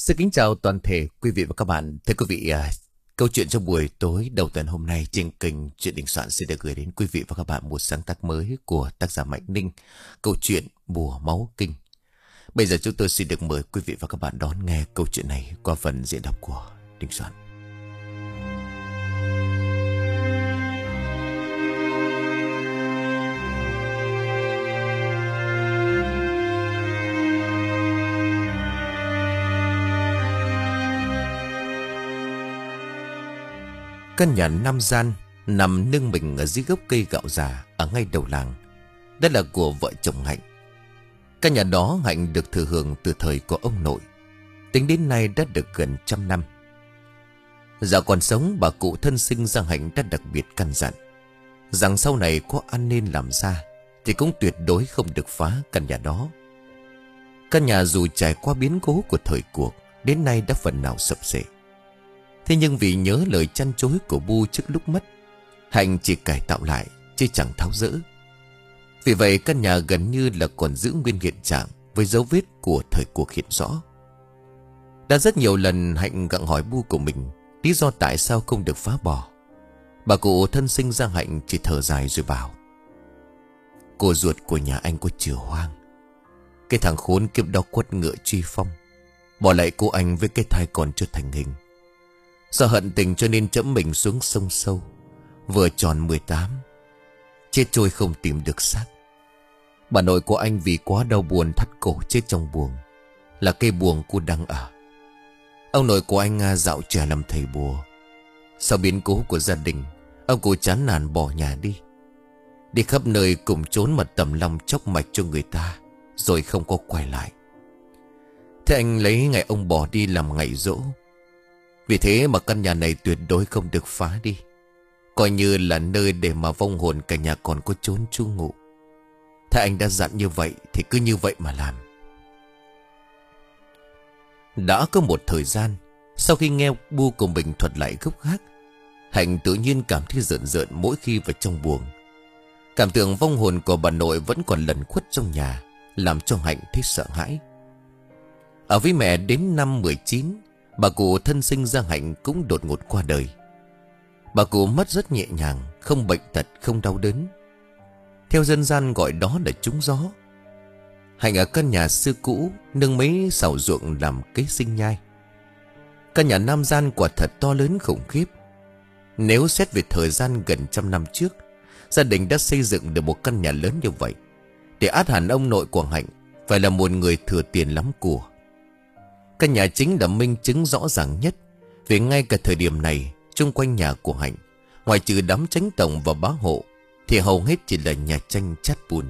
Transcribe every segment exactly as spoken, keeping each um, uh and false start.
Xin kính chào toàn thể quý vị và các bạn. Thưa quý vị, à, câu chuyện trong buổi tối đầu tuần hôm nay trên kênh Chuyện Đình Soạn xin được gửi đến quý vị và các bạn một sáng tác mới của tác giả Mạnh Ninh, câu chuyện Bùa Máu Kinh. Bây giờ chúng tôi xin được mời quý vị và các bạn đón nghe câu chuyện này qua phần diễn đọc của Đình Soạn. Căn nhà năm gian nằm nương mình ở dưới gốc cây gạo già ở ngay đầu làng. Đó là của vợ chồng Hạnh. Căn nhà đó Hạnh được thừa hưởng từ thời của ông nội. Tính đến nay đã được gần trăm năm. Dạo còn sống, bà cụ thân sinh ra Hạnh đã đặc biệt căn dặn rằng sau này có ăn nên làm ra thì cũng tuyệt đối không được phá căn nhà đó. Căn nhà dù trải qua biến cố của thời cuộc, đến nay đã phần nào sập xệ. Thế nhưng vì nhớ lời chăn chối của Bu trước lúc mất, Hạnh chỉ cải tạo lại chứ chẳng tháo dỡ. Vì vậy căn nhà gần như là còn giữ nguyên hiện trạng, với dấu vết của thời cuộc hiện rõ. Đã rất nhiều lần Hạnh gặng hỏi Bu của mình lý do tại sao không được phá bỏ. Bà cụ thân sinh ra Hạnh chỉ thở dài rồi bảo: cô ruột của nhà anh có chừa hoang. Cái thằng khốn kiếp đó quất ngựa truy phong, bỏ lại cô anh với cái thai còn chưa thành hình. Do hận tình cho nên chẫm mình xuống sông sâu. Vừa tròn mười tám, chết trôi không tìm được xác. Bà nội của anh vì quá đau buồn thắt cổ chết trong buồng, là cây buồng cô đang ở. Ông nội của anh dạo trẻ làm thầy bùa. Sau biến cố của gia đình, ông cụ chán nản bỏ nhà đi. Đi khắp nơi cùng trốn mà tầm lòng chóc mạch cho người ta, rồi không có quay lại. Thế anh lấy ngày ông bỏ đi làm ngày giỗ. Vì thế mà căn nhà này tuyệt đối không được phá đi, coi như là nơi để mà vong hồn cả nhà còn có trốn trú ngụ. Thế anh đã dặn như vậy thì cứ như vậy mà làm. Đã có một thời gian, sau khi nghe Bu của mình thuật lại gốc gác, Hạnh tự nhiên cảm thấy rợn rợn mỗi khi vào trong buồng. Cảm tưởng vong hồn của bà nội vẫn còn lẩn khuất trong nhà, làm cho Hạnh thấy sợ hãi. Ở với mẹ đến năm mười chín, bà cụ thân sinh ra Hạnh cũng đột ngột qua đời. Bà cụ mất rất nhẹ nhàng, không bệnh tật, không đau đớn. Theo dân gian gọi đó là trúng gió. Hạnh ở căn nhà xưa cũ, nương mấy sào ruộng làm kế sinh nhai. Căn nhà nam gian quả thật to lớn khủng khiếp. Nếu xét về thời gian gần trăm năm trước, gia đình đã xây dựng được một căn nhà lớn như vậy, thì ắt hẳn ông nội của Hạnh phải là một người thừa tiền lắm của. Căn nhà chính là minh chứng rõ ràng nhất. Vì ngay cả thời điểm này, chung quanh nhà của Hạnh, ngoài trừ đám chánh tổng và bá hộ, thì hầu hết chỉ là nhà tranh chát bùn.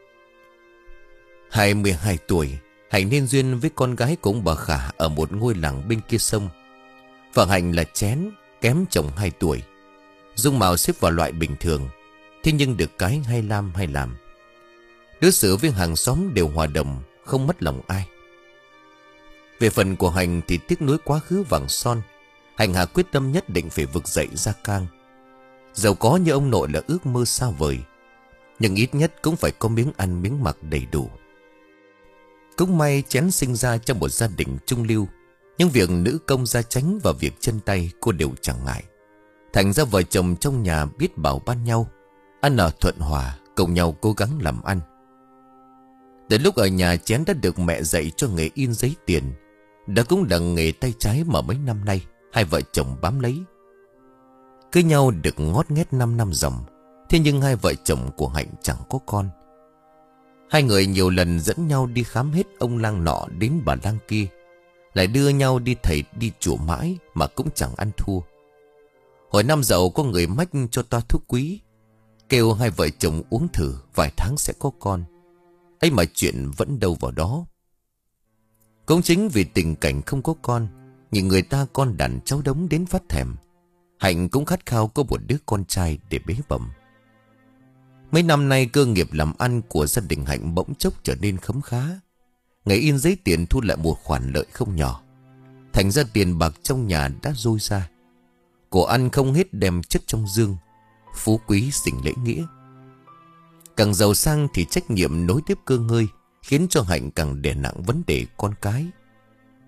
hai mươi hai tuổi, Hạnh nên duyên với con gái của ông bà Khả ở một ngôi làng bên kia sông. Vợ Hạnh là Chén, kém chồng hai tuổi, dung mạo xếp vào loại bình thường, thế nhưng được cái hay làm hay làm. Đối xử với hàng xóm đều hòa đồng, không mất lòng ai. Về phần của Hạnh thì tiếc nuối quá khứ vàng son, Hạnh hạ quyết tâm nhất định phải vực dậy Gia Cang. Giàu có như ông nội là ước mơ xa vời, nhưng ít nhất cũng phải có miếng ăn miếng mặc đầy đủ. Cũng may Chén sinh ra trong một gia đình trung lưu, những việc nữ công gia chánh và việc chân tay cô đều chẳng ngại. Thành ra vợ chồng trong nhà biết bảo ban nhau, ăn ở thuận hòa, cùng nhau cố gắng làm ăn. Đến lúc ở nhà, Chén đã được mẹ dạy cho nghề in giấy tiền. Đó cũng là nghề tay trái mà mấy năm nay hai vợ chồng bám lấy. Cưới nhau được ngót nghét năm năm dòng, thế nhưng hai vợ chồng của Hạnh chẳng có con. Hai người nhiều lần dẫn nhau đi khám hết ông lang nọ đến bà lang kia, lại đưa nhau đi thầy đi chùa mãi mà cũng chẳng ăn thua. Hồi năm dậu có người mách cho toa thuốc quý, kêu hai vợ chồng uống thử, vài tháng sẽ có con. Ấy mà chuyện vẫn đâu vào đó. Cũng chính vì tình cảnh không có con, nhìn người ta con đàn cháu đống đến phát thèm, Hạnh cũng khát khao có một đứa con trai để bế bẩm. Mấy năm nay cơ nghiệp làm ăn của gia đình Hạnh bỗng chốc trở nên khấm khá. Ngày in giấy tiền thu lại một khoản lợi không nhỏ. Thành ra tiền bạc trong nhà đã dôi ra. Cổ ăn không hết đem chất trong dương, phú quý sinh lễ nghĩa. Càng giàu sang thì trách nhiệm nối tiếp cơ ngơi, khiến cho Hạnh càng đè nặng vấn đề con cái.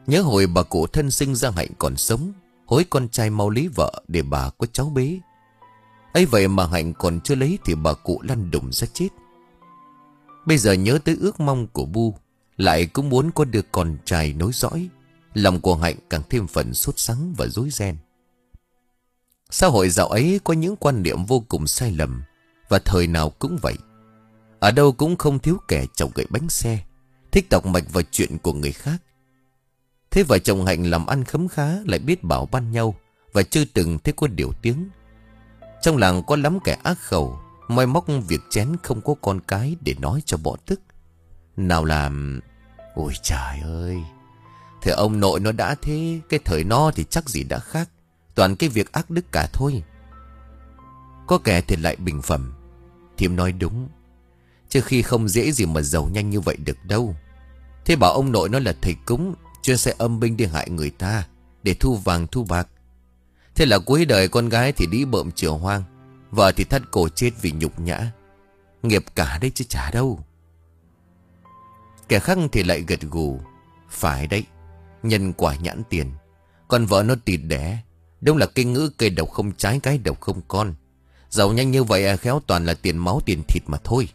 Nhớ hồi bà cụ thân sinh ra Hạnh còn sống, hối con trai mau lấy vợ để bà có cháu bế. Ấy vậy mà Hạnh còn chưa lấy thì bà cụ lăn đùng ra chết. Bây giờ nhớ tới ước mong của Bu, lại cũng muốn có đứa con trai nối dõi, lòng của Hạnh càng thêm phần sốt sắng và rối ren. Xã hội dạo ấy có những quan niệm vô cùng sai lầm, và thời nào cũng vậy. Ở đâu cũng không thiếu kẻ chồng gậy bánh xe, thích đọc mạch vào chuyện của người khác. Thế vợ chồng Hạnh làm ăn khấm khá, lại biết bảo ban nhau, và chưa từng thấy có điều tiếng. Trong làng có lắm kẻ ác khẩu, moi móc việc chén không có con cái để nói cho bỏ tức. Nào làm... Ôi trời ơi! Thế ông nội nó đã thế, cái thời nó thì chắc gì đã khác. Toàn cái việc ác đức cả thôi. Có kẻ thì lại bình phẩm: Thím nói đúng, chứ khi không dễ gì mà giàu nhanh như vậy được đâu. Thế bảo ông nội nó là thầy cúng, chuyên xe âm binh đi hại người ta để thu vàng thu bạc. Thế là cuối đời con gái thì đi bợm chửa hoang, vợ thì thắt cổ chết vì nhục nhã. Nghiệp cả đấy chứ chả đâu. Kẻ khác thì lại gật gù: Phải đấy, nhân quả nhãn tiền. Con vợ nó tịt đẻ, đúng là kinh ngữ cây độc không trái cái độc không con. Giàu nhanh như vậy à, khéo toàn là tiền máu tiền thịt mà thôi.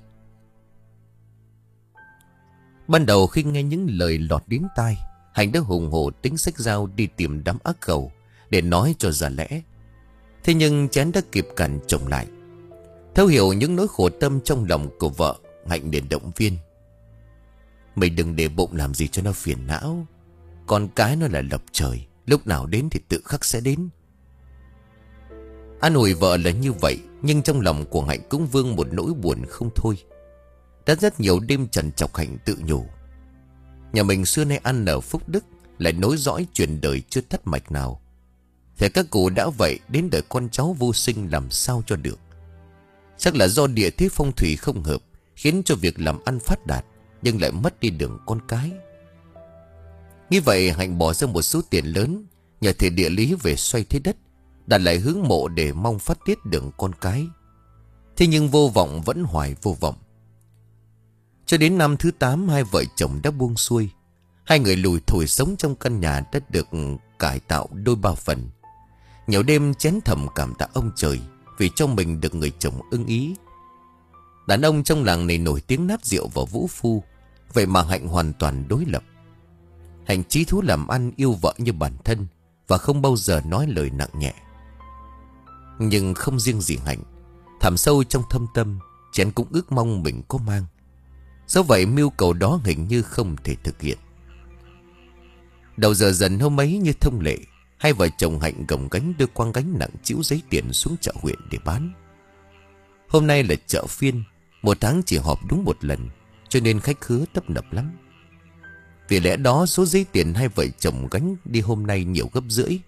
Ban đầu khi nghe những lời lọt đến tai, Hạnh đã hùng hổ tính xách dao đi tìm đám ác khẩu để nói cho ra lẽ. Thế nhưng chén đã kịp cản chồng lại. Thấu hiểu những nỗi khổ tâm trong lòng của vợ, Hạnh liền động viên: Mày đừng để bụng làm gì cho nó phiền não. Con cái nó là lập trời, lúc nào đến thì tự khắc sẽ đến. An ủi vợ là như vậy, nhưng trong lòng của Hạnh cũng vương một nỗi buồn không thôi. Đã rất nhiều đêm trằn trọc, Hạnh tự nhủ: Nhà mình xưa nay ăn ở phúc đức, lại nối dõi truyền đời chưa thất mạch nào. Thế các cụ đã vậy, đến đời con cháu vô sinh làm sao cho được. Chắc là do địa thế phong thủy không hợp, khiến cho việc làm ăn phát đạt, nhưng lại mất đi đường con cái. Như vậy Hạnh bỏ ra một số tiền lớn, nhờ thầy địa lý về xoay thế đất, đặt lại hướng mộ để mong phát tiết đường con cái. Thế nhưng vô vọng vẫn hoài vô vọng. Cho đến năm thứ tám, hai vợ chồng đã buông xuôi. Hai người lùi thủi sống trong căn nhà đã được cải tạo đôi ba phần. Nhiều đêm chén thầm cảm tạ ông trời vì cho mình được người chồng ưng ý. Đàn ông trong làng này nổi tiếng nát rượu và vũ phu, vậy mà Hạnh hoàn toàn đối lập. Hạnh chí thú làm ăn, yêu vợ như bản thân, và không bao giờ nói lời nặng nhẹ. Nhưng không riêng gì Hạnh, thẳm sâu trong thâm tâm, chén cũng ước mong mình có mang. Do vậy mưu cầu đó hình như không thể thực hiện. Đầu giờ dần hôm ấy như thông lệ, hai vợ chồng Hạnh gồng gánh đưa quang gánh nặng chịu giấy tiền xuống chợ huyện để bán. Hôm nay là chợ phiên, một tháng chỉ họp đúng một lần, cho nên khách khứa tấp nập lắm. Vì lẽ đó số giấy tiền hai vợ chồng gánh đi hôm nay nhiều gấp rưỡi.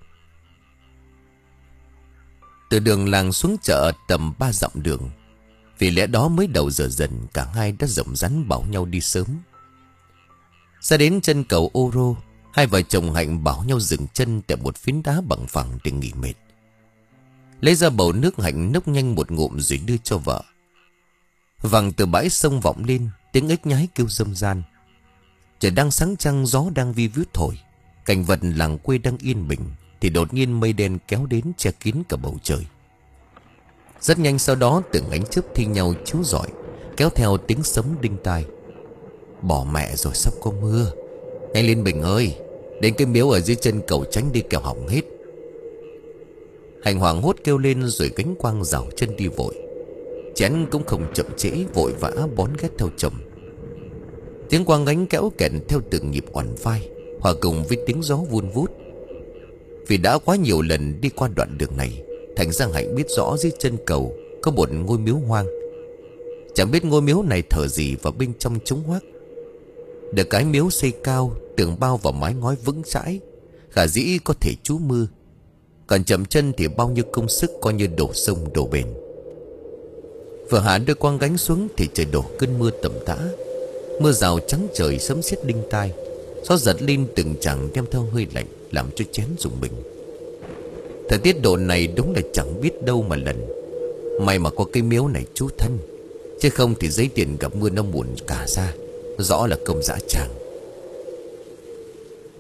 Từ đường làng xuống chợ tầm ba dặm đường. Vì lẽ đó mới đầu giờ dần, cả hai đã rộng rắn bảo nhau đi sớm. Ra đến chân cầu Ô Rô, hai vợ chồng Hạnh bảo nhau dừng chân tại một phiến đá bằng phẳng để nghỉ mệt. Lấy ra bầu nước, Hạnh nốc nhanh một ngụm rồi đưa cho vợ. Vẳng từ bãi sông vọng lên, tiếng ếch nhái kêu râm ran. Trời đang sáng trăng, gió đang vi vút thổi, cảnh vật làng quê đang yên bình, thì đột nhiên mây đen kéo đến che kín cả bầu trời. Rất nhanh sau đó từng ánh chớp thi nhau chiếu rọi, kéo theo tiếng sấm đinh tai. Bỏ mẹ rồi, sắp có mưa. Nhanh lên Bình ơi, đến cái miếu ở dưới chân cầu tránh đi kẻo hỏng hết. Hạnh hoảng hốt kêu lên rồi gánh quang rảo chân đi vội. Chén cũng không chậm trễ, vội vã bón ghét theo chồng. Tiếng quang gánh kéo kẹt theo từng nhịp oằn vai, hòa cùng với tiếng gió vun vút. Vì đã quá nhiều lần đi qua đoạn đường này, thành ra Hạnh biết rõ dưới chân cầu có một ngôi miếu hoang. Chẳng biết ngôi miếu này thờ gì và bên trong trống hoác. Được cái miếu xây cao, tường bao và mái ngói vững chãi, khả dĩ có thể trú mưa. Còn chậm chân thì bao nhiêu công sức coi như đổ sông đổ bền. Vừa hạ đưa quang gánh xuống thì trời đổ cơn mưa tầm tã. Mưa rào trắng trời, sấm sét đinh tai, gió giật lên từng chảng đem theo hơi lạnh, làm cho chén rùng mình. Thời tiết độ này đúng là chẳng biết đâu mà lần. May mà có cái miếu này trú thân, chứ không thì giấy tiền gặp mưa nó muộn cả ra, rõ là công dã tràng.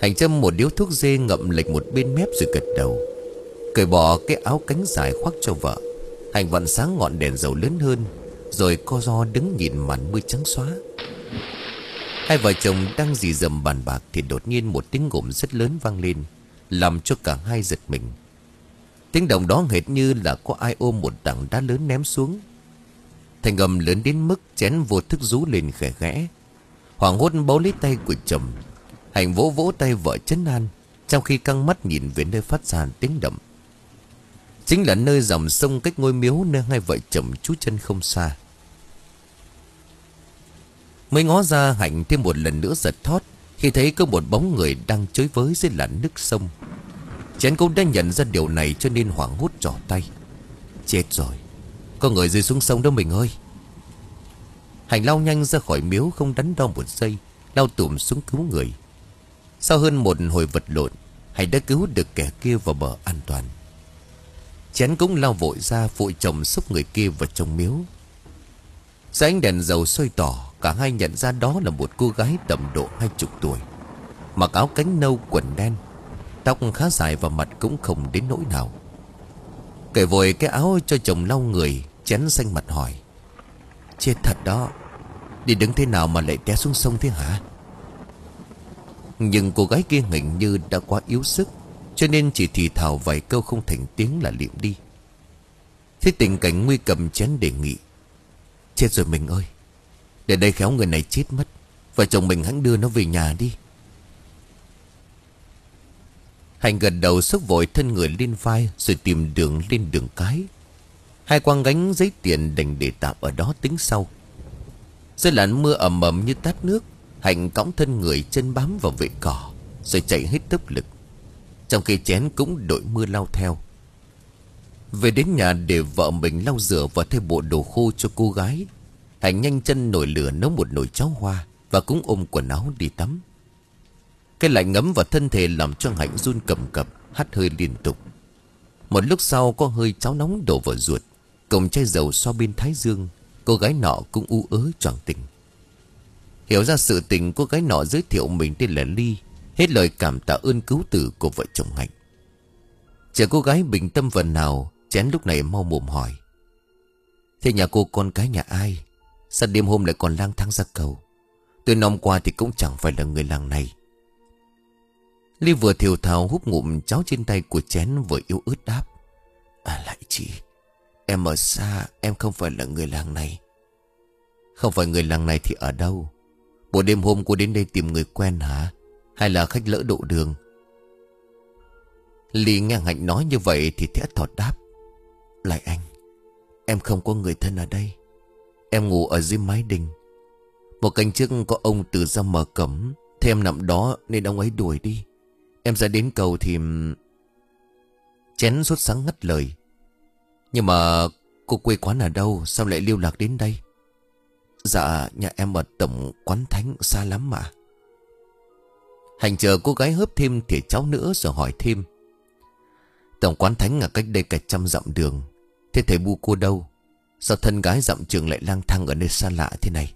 Hạnh châm một điếu thuốc dê ngậm lệch một bên mép rồi gật đầu. Cởi bỏ cái áo cánh dài khoác cho vợ. Hạnh vặn sáng ngọn đèn dầu lớn hơn, rồi co ro đứng nhìn màn mưa trắng xóa. Hai vợ chồng đang rì rầm bàn bạc thì đột nhiên một tiếng gầm rất lớn vang lên, làm cho cả hai giật mình. Tiếng động đó hệt như là có ai ôm một tảng đá lớn ném xuống. Thành âm lớn đến mức chén vô thức rú lên khẽ khẽ. Hoảng hốt bấu lấy tay của chồng. Hạnh vỗ vỗ tay vợ trấn an, trong khi căng mắt nhìn về nơi phát ra tiếng động. Chính là nơi dòng sông cách ngôi miếu nơi hai vợ chồng trú chân không xa. Mới ngó ra, Hạnh thêm một lần nữa giật thót khi thấy có một bóng người đang chới với dưới làn nước sông. Chén cũng đã nhận ra điều này cho nên hoảng hốt trỏ tay. Chết rồi, có người rơi xuống sông đó mình ơi. Hạnh lao nhanh ra khỏi miếu không đắn đo một giây, lao tùm xuống cứu người. Sau hơn một hồi vật lộn, Hạnh đã cứu được kẻ kia vào bờ an toàn. Chén cũng lao vội ra phụ chồng xúc người kia vào trong miếu. Dưới ánh đèn dầu soi tỏ, cả hai nhận ra đó là một cô gái tầm độ hai chục tuổi, mặc áo cánh nâu quần đen, tóc khá dài và mặt cũng không đến nỗi nào. Cởi vội cái áo cho chồng lau người, Chén xanh mặt hỏi: chết thật đó, đi đứng thế nào mà lại té xuống sông thế hả? Nhưng cô gái kia hình như đã quá yếu sức, cho nên chỉ thì thào vài câu không thành tiếng là liệm đi. Thế tình cảnh nguy cầm, Chén đề nghị: chết rồi mình ơi, để đây khéo người này chết mất, vợ chồng mình hãy đưa nó về nhà đi. Hạnh gật đầu xốc vội thân người lên vai, rồi tìm đường lên đường cái. Hai quang gánh giấy tiền đành để tạm ở đó tính sau. Dưới làn mưa ầm ầm như tát nước, Hạnh cõng thân người chân bám vào vệ cỏ, rồi chạy hết tốc lực, trong khi Chén cũng đội mưa lao theo. Về đến nhà để vợ mình lau rửa và thay bộ đồ khô cho cô gái, Hạnh nhanh chân nổi lửa nấu một nồi cháo hoa và cũng ôm quần áo đi tắm. Cái lạnh ngấm vào thân thể làm cho Hạnh run cầm cập, hắt hơi liên tục. Một lúc sau có hơi cháo nóng đổ vào ruột, cùng chai dầu xoa bên thái dương, cô gái nọ cũng u ớ choàng tỉnh. Hiểu ra sự tình, cô gái nọ giới thiệu mình tên là Ly, hết lời cảm tạ ơn cứu tử của vợ chồng Hạnh. Chờ cô gái bình tâm phần nào, Chén lúc này mau mồm hỏi: thế nhà cô con cái nhà ai? Sao đêm hôm lại còn lang thang ra cầu? Tôi năm qua thì cũng chẳng phải là người làng này. Ly vừa thiều thào húp ngụm cháo trên tay của Chén, vừa yếu ớt đáp: à lại chị, em ở xa, em không phải là người làng này. Không phải người làng này thì ở đâu? Buổi đêm hôm cô đến đây tìm người quen hả? Hay là khách lỡ độ đường? Ly nghe Hạnh nói như vậy thì thét thọt đáp: lại anh, em không có người thân ở đây. Em ngủ ở dưới mái đình. Một canh trước có ông từ ra mở cổng, thế em nằm đó nên ông ấy đuổi đi. Em ra đến cầu thì... Chén sốt sắng ngắt lời: nhưng mà cô quê quán ở đâu, sao lại lưu lạc đến đây? Dạ nhà em ở tổng quán thánh, xa lắm mà. Hạnh chờ cô gái hớp thêm thìa cháo nữa rồi hỏi thêm: tổng quán thánh ở cách đây cả trăm dặm đường. Thế thầy Bu cô đâu? Sao thân gái dặm trường lại lang thang ở nơi xa lạ thế này?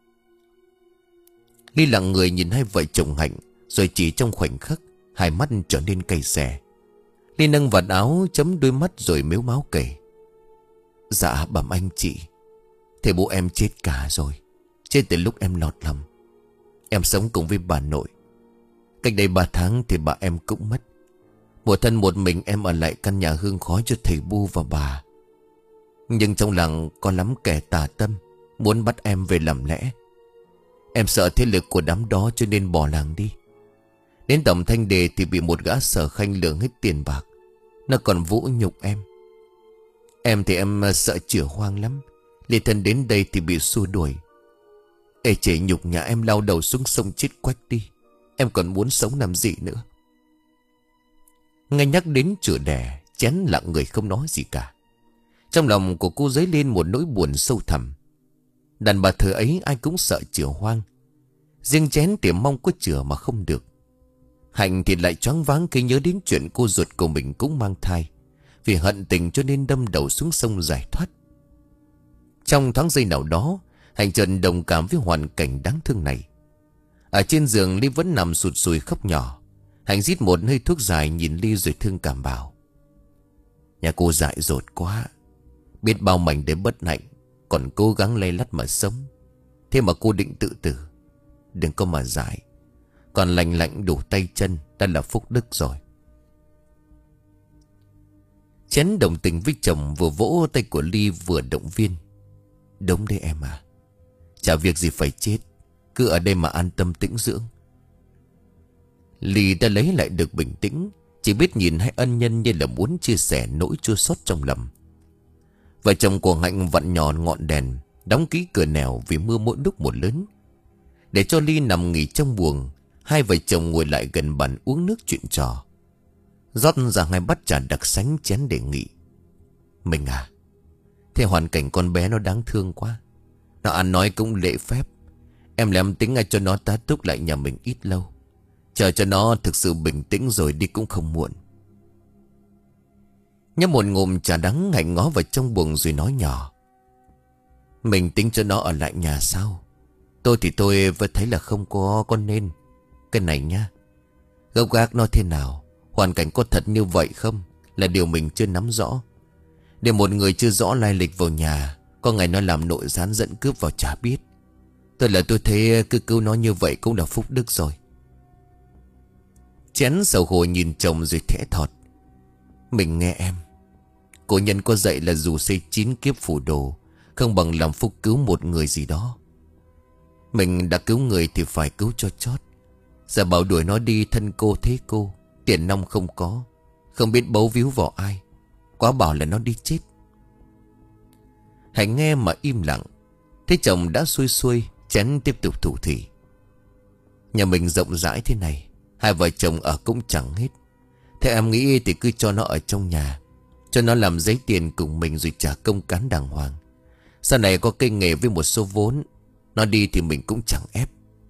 Ly lặng người nhìn hai vợ chồng Hạnh, rồi chỉ trong khoảnh khắc hai mắt trở nên cay xè. Ly nâng vạt áo chấm đôi mắt rồi mếu máo kể: dạ bẩm anh chị, thầy bố em chết cả rồi, chết từ lúc em lọt lòng. Em sống cùng với bà nội. Cách đây ba tháng thì bà em cũng mất. Một thân một mình em ở lại căn nhà hương khói cho thầy Bu và bà. Nhưng trong làng có lắm kẻ tà tâm, muốn bắt em về làm lẽ. Em sợ thế lực của đám đó cho nên bỏ làng đi. Đến tổng Thanh Đề thì bị một gã sở khanh lường hết tiền bạc. Nó còn vũ nhục em. Em thì em sợ chửa hoang lắm, lê thân đến đây thì bị xua đuổi. Ê chể nhục nhà em lao đầu xuống sông chết quách đi. Em còn muốn sống làm gì nữa? Ngay nhắc đến chửa đẻ, Chén lặng người không nói gì cả. Trong lòng của cô dấy lên một nỗi buồn sâu thẳm. Đàn bà thời ấy ai cũng sợ chửa hoang, riêng Chén thì mong có chửa mà không được. Hạnh thì lại choáng váng khi nhớ đến chuyện cô ruột của mình cũng mang thai. Vì hận tình cho nên đâm đầu xuống sông giải thoát. Trong thoáng giây nào đó, Hạnh chợt đồng cảm với hoàn cảnh đáng thương này. Ở trên giường Ly vẫn nằm sụt sùi khóc nhỏ. Hạnh rít một hơi thuốc dài nhìn Ly rồi thương cảm bảo: Nhà cô dại dột quá. Biết bao mảnh để bất hạnh, còn cố gắng lay lắt mà sống. Thế mà cô định tự tử. Đừng có mà dại. Còn lành lạnh đủ tay chân đã là phúc đức rồi. Chén đồng tình với chồng, vừa vỗ tay của Ly vừa động viên: Đúng đấy em à. Chả việc gì phải chết. Cứ ở đây mà an tâm tĩnh dưỡng. Ly đã lấy lại được bình tĩnh, chỉ biết nhìn hai ân nhân như là muốn chia sẻ nỗi chua xót trong lòng. Vợ chồng của Hạnh vặn nhỏ ngọn đèn, đóng kỹ cửa nẻo vì mưa mỗi lúc một lớn. Để cho Ly nằm nghỉ trong buồng, hai vợ chồng ngồi lại gần bàn uống nước chuyện trò. Rót ra hai bát trà đặc sánh chén đề nghị: Mình à, thế hoàn cảnh con bé nó đáng thương quá. Nó ăn nói cũng lễ phép. Em làm tính cho nó tá túc lại nhà mình ít lâu. Chờ cho nó thực sự bình tĩnh rồi đi cũng không muộn. Nhấp một ngụm trà đắng, Hạnh ngó vào trong buồng rồi nói nhỏ: Mình tính cho nó ở lại nhà sao? Tôi thì tôi vẫn thấy là không có con nên. Cái này nha, gốc gác nó thế nào, hoàn cảnh có thật như vậy không, là điều mình chưa nắm rõ. Để một người chưa rõ lai lịch vào nhà, có ngày nó làm nội gián dẫn cướp vào chả biết. Tôi là tôi thấy cứ cứu nó như vậy cũng là phúc đức rồi. Chén sầu khổ nhìn chồng rồi thẽ thọt: Mình nghe em. Cổ nhân có dạy là dù xây chín kiếp phủ đồ, không bằng làm phúc cứu một người gì đó. Mình đã cứu người thì phải cứu cho chót. Giờ bảo đuổi nó đi thân cô thế cô, tiền nong không có, không biết bấu víu vào ai, quá bảo là nó đi chết. Hãy nghe mà im lặng. Thế chồng đã xuôi xuôi, chén tiếp tục thủ thỉ: Nhà mình rộng rãi thế này, hai vợ chồng ở cũng chẳng hết. Thế em nghĩ thì cứ cho nó ở trong nhà, cho nó làm giấy tiền cùng mình rồi trả công cán đàng hoàng. Sau này có cây nghề với một số vốn, nó đi thì mình cũng chẳng ép.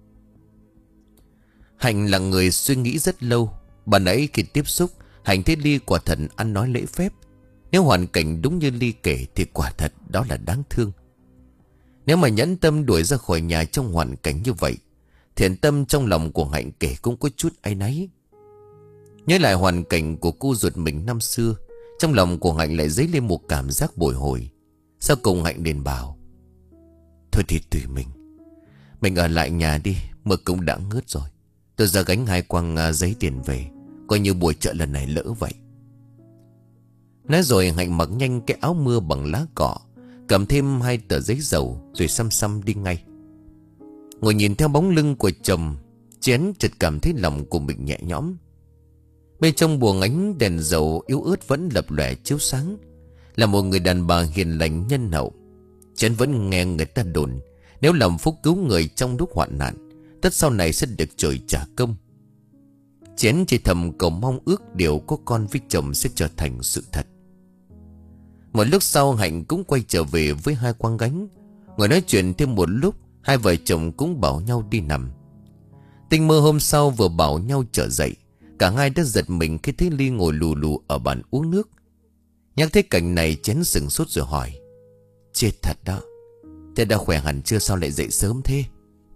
Hạnh là người suy nghĩ rất lâu. Bà nãy khi tiếp xúc, Hạnh thấy Ly quả thật ăn nói lễ phép. Nếu hoàn cảnh đúng như Ly kể thì quả thật đó là đáng thương. Nếu mà nhẫn tâm đuổi ra khỏi nhà trong hoàn cảnh như vậy, thiện tâm trong lòng của Hạnh kể cũng có chút áy náy. Nhớ lại hoàn cảnh của cô ruột mình năm xưa, trong lòng của Hạnh lại dấy lên một cảm giác bồi hồi. Sau cùng Hạnh liền bảo: Thôi thì tùy mình. Mình ở lại nhà đi, mưa cũng đã ngớt rồi. Tôi ra gánh hai quăng giấy tiền về, coi như buổi chợ lần này lỡ vậy. Nói rồi Hạnh mặc nhanh cái áo mưa bằng lá cọ, cầm thêm hai tờ giấy dầu rồi xăm xăm đi ngay. Ngồi nhìn theo bóng lưng của chồng, chén chợt cảm thấy lòng của mình nhẹ nhõm. Bên trong buồng ánh đèn dầu yếu ớt vẫn lập lòe chiếu sáng. Là một người đàn bà hiền lành nhân hậu, chén vẫn nghe người ta đồn nếu làm phúc cứu người trong lúc hoạn nạn, tất sau này sẽ được trời trả công. Chén chỉ thầm cầu mong ước điều có con với chồng sẽ trở thành sự thật. Một lúc sau Hạnh cũng quay trở về với hai quang gánh. Ngồi nói chuyện thêm một lúc, hai vợ chồng cũng bảo nhau đi nằm. Tinh mơ hôm sau vừa bảo nhau trở dậy, cả hai đã giật mình khi thấy Ly ngồi lù lù ở bàn uống nước. Nhắc thấy cảnh này chén sừng sốt rồi hỏi: Chết thật đó. Thế đã khỏe hẳn chưa, sao lại dậy sớm thế?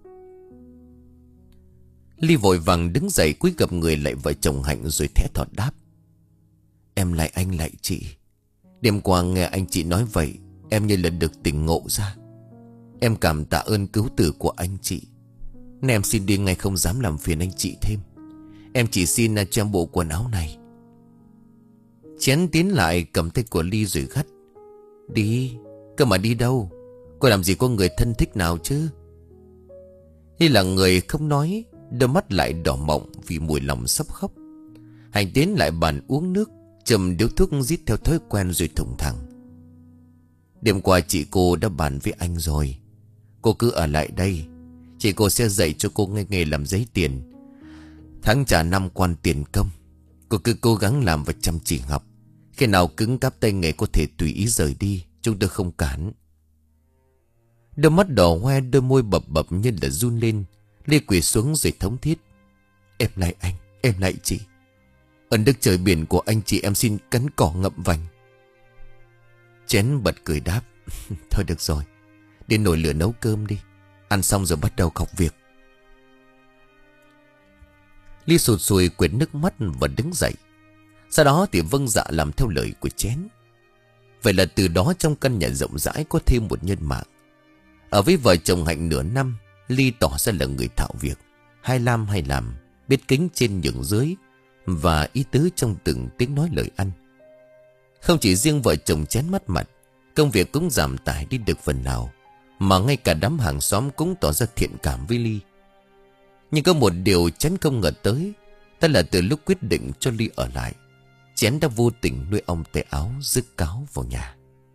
Ly vội vàng đứng dậy cúi gập người lại vợ chồng Hạnh rồi thẽ thọt đáp: Em lại anh lại chị. Đêm qua nghe anh chị nói vậy, em như là được tỉnh ngộ ra. Em cảm tạ ơn cứu tử của anh chị, nên em xin đi ngay, không dám làm phiền anh chị thêm. Em chỉ xin cho em bộ quần áo này. Chén tiến lại cầm tay của Ly rồi gắt: Đi, cơ mà đi đâu? Cô làm gì có người thân thích nào chứ? Ly là người không nói, đôi mắt lại đỏ mọng vì mùi lòng sắp khóc. Hành tiến lại bàn uống nước, châm điếu thuốc rít theo thói quen rồi thủng thẳng: Đêm qua chị cô đã bàn với anh rồi. Cô cứ ở lại đây, chị cô sẽ dạy cho cô ngay nghề làm giấy tiền, tháng trả năm quan tiền công. Cô cứ cố gắng làm và chăm chỉ học. Khi nào cứng cáp tay nghề có thể tùy ý rời đi, chúng tôi không cản. Đôi mắt đỏ hoe, đôi môi bập bập như là run lên. Lê quỳ xuống rồi thống thiết: Em lại anh, em lại chị. Ơn đức trời biển của anh chị em xin cắn cỏ ngậm vành. Chén bật cười đáp: Thôi được rồi, đi nồi lửa nấu cơm đi. Ăn xong rồi bắt đầu học việc. Ly sụt sùi quệt nước mắt và đứng dậy. Sau đó thì vâng dạ làm theo lời của Chén. Vậy là từ đó trong căn nhà rộng rãi có thêm một nhân mạng. Ở với vợ chồng Hạnh nửa năm, Ly tỏ ra là người thạo việc, hay làm hay làm, biết kính trên nhường dưới và ý tứ trong từng tiếng nói lời ăn. Không chỉ riêng vợ chồng Chén mắt mặt, công việc cũng giảm tải đi được phần nào, mà ngay cả đám hàng xóm cũng tỏ ra thiện cảm với Ly. Nhưng có một điều Chén không ngờ tới, đó là từ lúc quyết định cho Ly ở lại, Chén đã vô tình nuôi ong tay áo rước cáo vào nhà.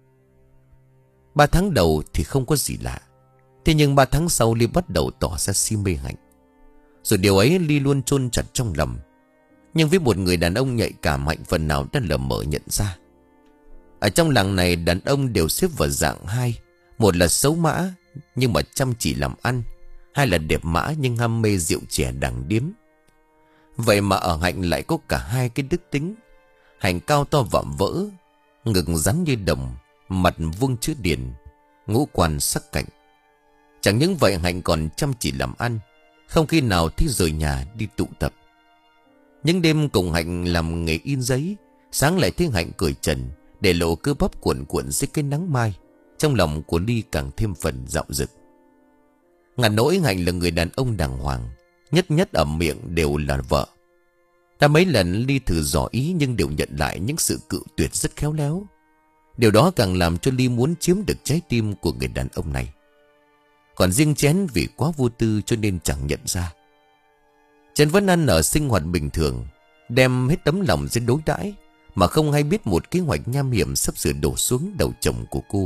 Ba tháng đầu thì không có gì lạ. Thế nhưng ba tháng sau Ly bắt đầu tỏ ra si mê Hạnh. Rồi điều ấy Ly luôn chôn chặt trong lòng. Nhưng với một người đàn ông nhạy cảm, Hạnh phần nào đã lờ mờ nhận ra. Ở trong làng này đàn ông đều xếp vào dạng hai. Một là xấu mã nhưng mà chăm chỉ làm ăn. Hai là đẹp mã nhưng ham mê rượu chè đàng điếm. Vậy mà ở Hạnh lại có cả hai cái đức tính. Hạnh cao to vạm vỡ, ngực rắn như đồng, mặt vuông chữ điển, ngũ quan sắc cạnh. Chẳng những vậy Hạnh còn chăm chỉ làm ăn, không khi nào thích rời nhà đi tụ tập. Những đêm cùng Hạnh làm nghề in giấy, sáng lại thấy Hạnh cởi trần để lộ cơ bắp cuộn cuộn dưới cái nắng mai. Trong lòng của Ly càng thêm phần dạo dực. Ngàn nỗi Hạnh là người đàn ông đàng hoàng, nhất nhất ở miệng đều là vợ. Đã mấy lần Ly thử dò ý nhưng đều nhận lại những sự cự tuyệt rất khéo léo. Điều đó càng làm cho Ly muốn chiếm được trái tim của người đàn ông này. Còn riêng Chén vì quá vô tư cho nên chẳng nhận ra. Chén vẫn ăn ở sinh hoạt bình thường, đem hết tấm lòng ra đối đãi, mà không hay biết một kế hoạch nham hiểm sắp sửa đổ xuống đầu chồng của cô.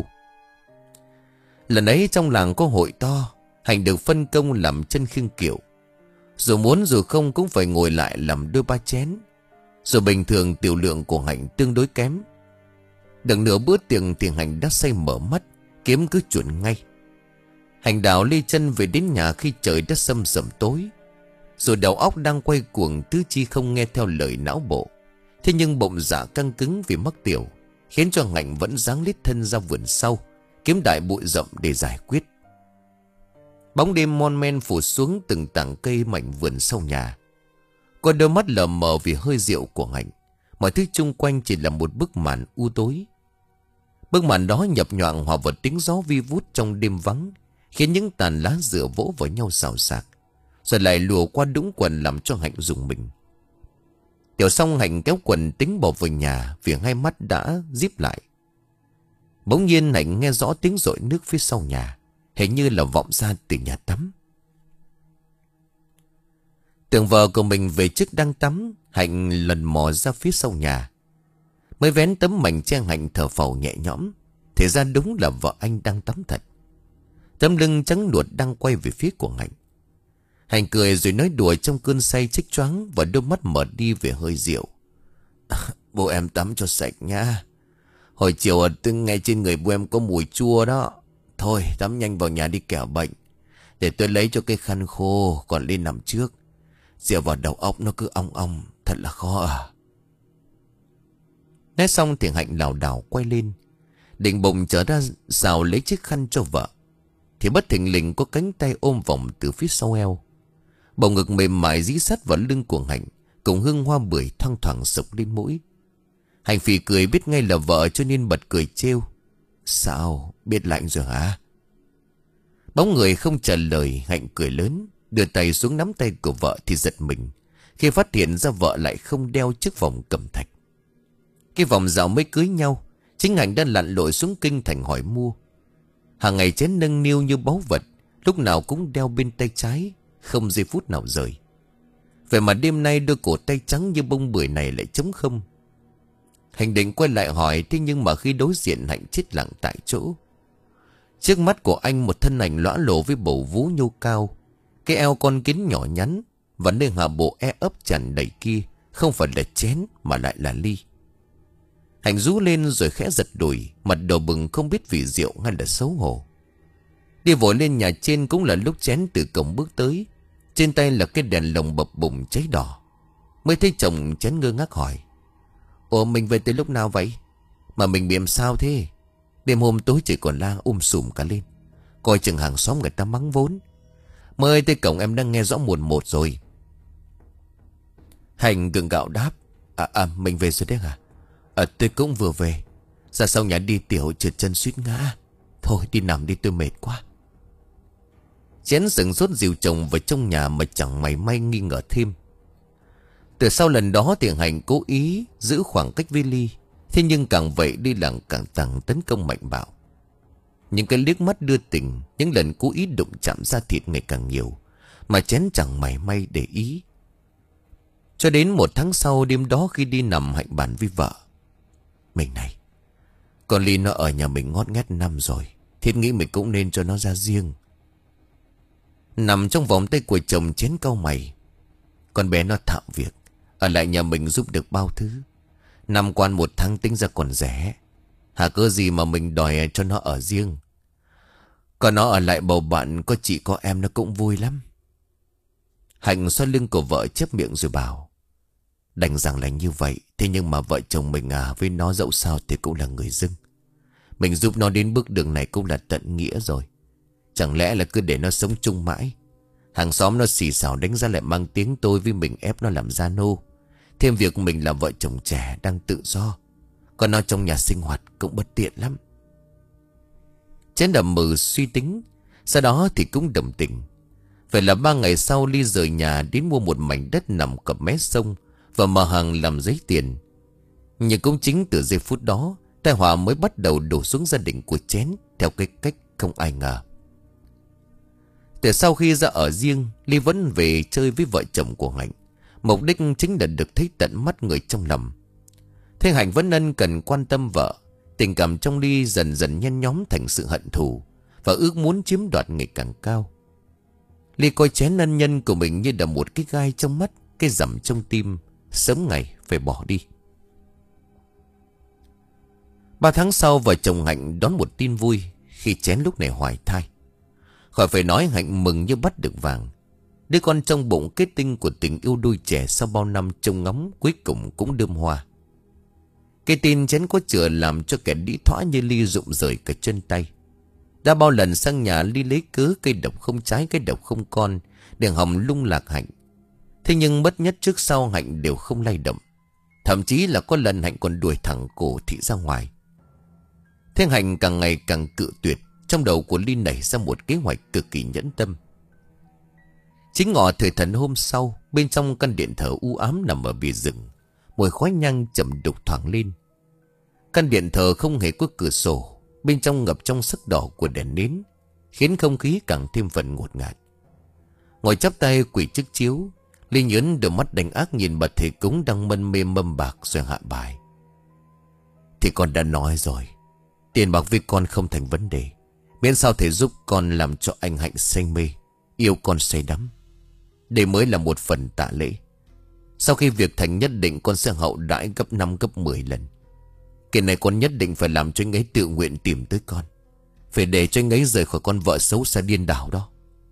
Lần ấy trong làng có hội to, Hạnh được phân công làm chân khiêng kiệu. Dù muốn dù không cũng phải ngồi lại làm đôi ba chén. Dù bình thường tiểu lượng của Hạnh tương đối kém, được nửa bữa tiệc thì Hạnh đã say mở mắt, kiếm cứ chuẩn ngay. Hạnh đảo lê chân về đến nhà khi trời đã sầm sầm tối. Rồi đầu óc đang quay cuồng, tứ chi không nghe theo lời não bộ. Thế nhưng bụng dạ căng cứng vì mắc tiểu, khiến cho Hạnh vẫn dáng lít thân ra vườn sau, kiếm đại bụi rậm để giải quyết. Bóng đêm mon men phủ xuống từng tảng cây mảnh vườn sau nhà. Qua đôi mắt lờ mờ vì hơi rượu của Hạnh, mọi thứ chung quanh chỉ là một bức màn u tối. Bức màn đó nhập nhoạng hòa vào tiếng gió vi vút trong đêm vắng, khiến những tàn lá dựa vỗ vào nhau xào xạc, rồi lại lùa qua đũng quần làm cho Hạnh rùng mình. Tiểu xong Hạnh kéo quần tính bỏ về nhà vì hai mắt đã díp lại. Bỗng nhiên Hạnh nghe rõ tiếng dội nước phía sau nhà, hình như là vọng ra từ nhà tắm. Tưởng vợ của mình về trước đang tắm, Hạnh lần mò ra phía sau nhà. Mới vén tấm mảnh che Hạnh thở phào nhẹ nhõm, thì ra đúng là vợ anh đang tắm thật. Tấm lưng trắng nuột đang quay về phía của Hạnh. Hạnh cười rồi nói đùa trong cơn say chích choáng, và đôi mắt mở đi về hơi rượu. Bố em tắm cho sạch nha. Hồi chiều tôi nghe trên người bố em có mùi chua đó. Thôi tắm nhanh vào nhà đi kẻo bệnh. Để tôi lấy cho cái khăn khô còn lên nằm trước. Rượu vào đầu óc nó cứ ong ong, thật là khó à. Nói xong thì Hạnh lảo đảo quay lên, định bụng trở ra xào lấy chiếc khăn cho vợ, thì bất thình lình có cánh tay ôm vòng từ phía sau eo. Bầu ngực mềm mại dí sát vào lưng của Hạnh, cùng hương hoa bưởi thoang thoảng sộc lên mũi. Hạnh phì cười, biết ngay là vợ cho nên bật cười trêu. Sao, biết lạnh rồi hả? Bóng người không trả lời. Hạnh cười lớn, đưa tay xuống nắm tay của vợ thì giật mình khi phát hiện ra vợ lại không đeo chiếc vòng cẩm thạch. Cái vòng dạo mới cưới nhau, chính Hạnh đã lặn lội xuống kinh thành hỏi mua. Hàng ngày Chén nâng niu như báu vật, lúc nào cũng đeo bên tay trái, không giây phút nào rời. Vậy mà đêm nay đôi cổ tay trắng như bông bưởi này lại trống không. Hạnh định quay lại hỏi, thế nhưng mà khi đối diện Hạnh chết lặng tại chỗ. Trước mắt của anh một thân ảnh lõa lồ với bầu vú nhô cao, cái eo con kiến nhỏ nhắn, và nơi hạ bộ e ấp tràn đầy kia không phải là Chén mà lại là Ly. Hạnh rú lên rồi khẽ giật đùi, mặt đỏ bừng không biết vì rượu hay là xấu hổ. Đi vội lên nhà trên cũng là lúc Chén từ cổng bước tới, trên tay là cái đèn lồng bập bùng cháy đỏ. Mới thấy chồng Chén ngơ ngác hỏi: Ủa mình về tới lúc nào vậy? Mà mình bị làm sao thế? Đêm hôm tối chỉ còn la um sùm cả lên, coi chừng hàng xóm người ta mắng vốn. Mới tới cổng em đang nghe rõ mồn một rồi. Hạnh gượng gạo đáp. À, à mình về rồi đấy hả? À, tôi cũng vừa về. Ra sau nhà đi tiểu trượt chân suýt ngã. Thôi đi nằm đi, tôi mệt quá. Chén sừng sốt dìu chồng vào trong nhà mà chẳng mảy may nghi ngờ thêm. Từ sau lần đó thì Hạnh cố ý giữ khoảng cách với Ly. Thế nhưng càng vậy đi làng càng tăng tấn công mạnh bạo. Những cái liếc mắt đưa tình, những lần cố ý đụng chạm da thịt ngày càng nhiều, mà chén chẳng mảy may để ý. Cho đến một tháng sau, đêm đó khi đi nằm Hạnh bàn với vợ. Mình này, con Ly nó ở nhà mình ngót nghét năm rồi, Thiết nghĩ mình cũng nên cho nó ra riêng. Nằm trong vòng tay của chồng, chén cau mày. Con bé nó thạo việc, ở lại nhà mình giúp được bao thứ. Năm quan một tháng tính ra còn rẻ. Hả cớ gì mà mình đòi cho nó ở riêng. Còn nó ở lại bầu bạn, có chị có em nó cũng vui lắm. Hạnh xoay lưng của vợ chép miệng rồi bảo. Đành rằng là như vậy, thế nhưng mà vợ chồng mình à, với nó dẫu sao thì cũng là người dưng. Mình giúp nó đến bước đường này cũng là tận nghĩa rồi. Chẳng lẽ là cứ để nó sống chung mãi. Hàng xóm nó xì xào đánh giá lại mang tiếng tôi với mình ép nó làm gia nô. Thêm việc mình là vợ chồng trẻ đang tự do, còn nó trong nhà sinh hoạt cũng bất tiện lắm. Chén đầm mừ suy tính. Sau đó thì cũng đồng tình. Vậy là ba ngày sau Ly rời nhà đến mua một mảnh đất nằm cặp mé sông và mở hàng làm giấy tiền. Nhưng cũng chính từ giây phút đó, tai họa mới bắt đầu đổ xuống gia đình của Chén theo cái cách không ai ngờ. Từ sau khi ra ở riêng, Ly vẫn về chơi với vợ chồng của Hạnh. Mục đích chính là được thấy tận mắt người trong lòng. Thế Hạnh vẫn ân cần quan tâm vợ. Tình cảm trong Ly dần dần nhen nhóm thành sự hận thù và ước muốn chiếm đoạt ngày càng cao. Ly coi Chén ân nhân của mình như là một cái gai trong mắt, cái rằm trong tim, sớm ngày phải bỏ đi. Ba tháng sau, vợ chồng Hạnh đón một tin vui khi Chén lúc này hoài thai. Khỏi phải nói, Hạnh mừng như bắt được vàng. Đứa con trong bụng kết tinh của tình yêu đôi trẻ sau bao năm trông ngóng cuối cùng cũng đơm hoa. Cái tin Chén có chữa làm cho kẻ đĩ thoã như Ly rụng rời cả chân tay. Đã bao lần sang nhà Ly lấy cớ cây độc không trái cây độc không con để hòng lung lạc Hạnh. Thế nhưng bất nhất trước sau Hạnh đều không lay động. Thậm chí là có lần Hạnh còn đuổi thẳng cổ thị ra ngoài. Thế Hạnh càng ngày càng cự tuyệt. Trong đầu của Ly nảy ra một kế hoạch cực kỳ nhẫn tâm. Chính ngọ thời thần hôm sau, bên trong căn điện thờ u ám nằm ở bìa rừng, mùi khói nhang chậm đục thoảng lên. Căn điện thờ không hề có cửa sổ, bên trong ngập trong sắc đỏ của đèn nến, khiến không khí càng thêm phần ngột ngạt. Ngồi chắp tay quỳ trước chiếu, Ly nhớn đôi mắt đành ác nhìn bà thầy cúng đang mân mê mâm bạc rồi hạ bài. Thì con đã nói rồi, tiền bạc với con không thành vấn đề, miễn sao thầy giúp con làm cho anh Hạnh say mê, yêu con say đắm. Đây mới là một phần tạ lễ. Sau khi việc thành, nhất định con sẽ hậu đãi gấp năm gấp mười lần. Cái này con nhất định phải làm cho anh ấy tự nguyện tìm tới con, phải để cho anh ấy rời khỏi con vợ xấu xa điên đảo đó.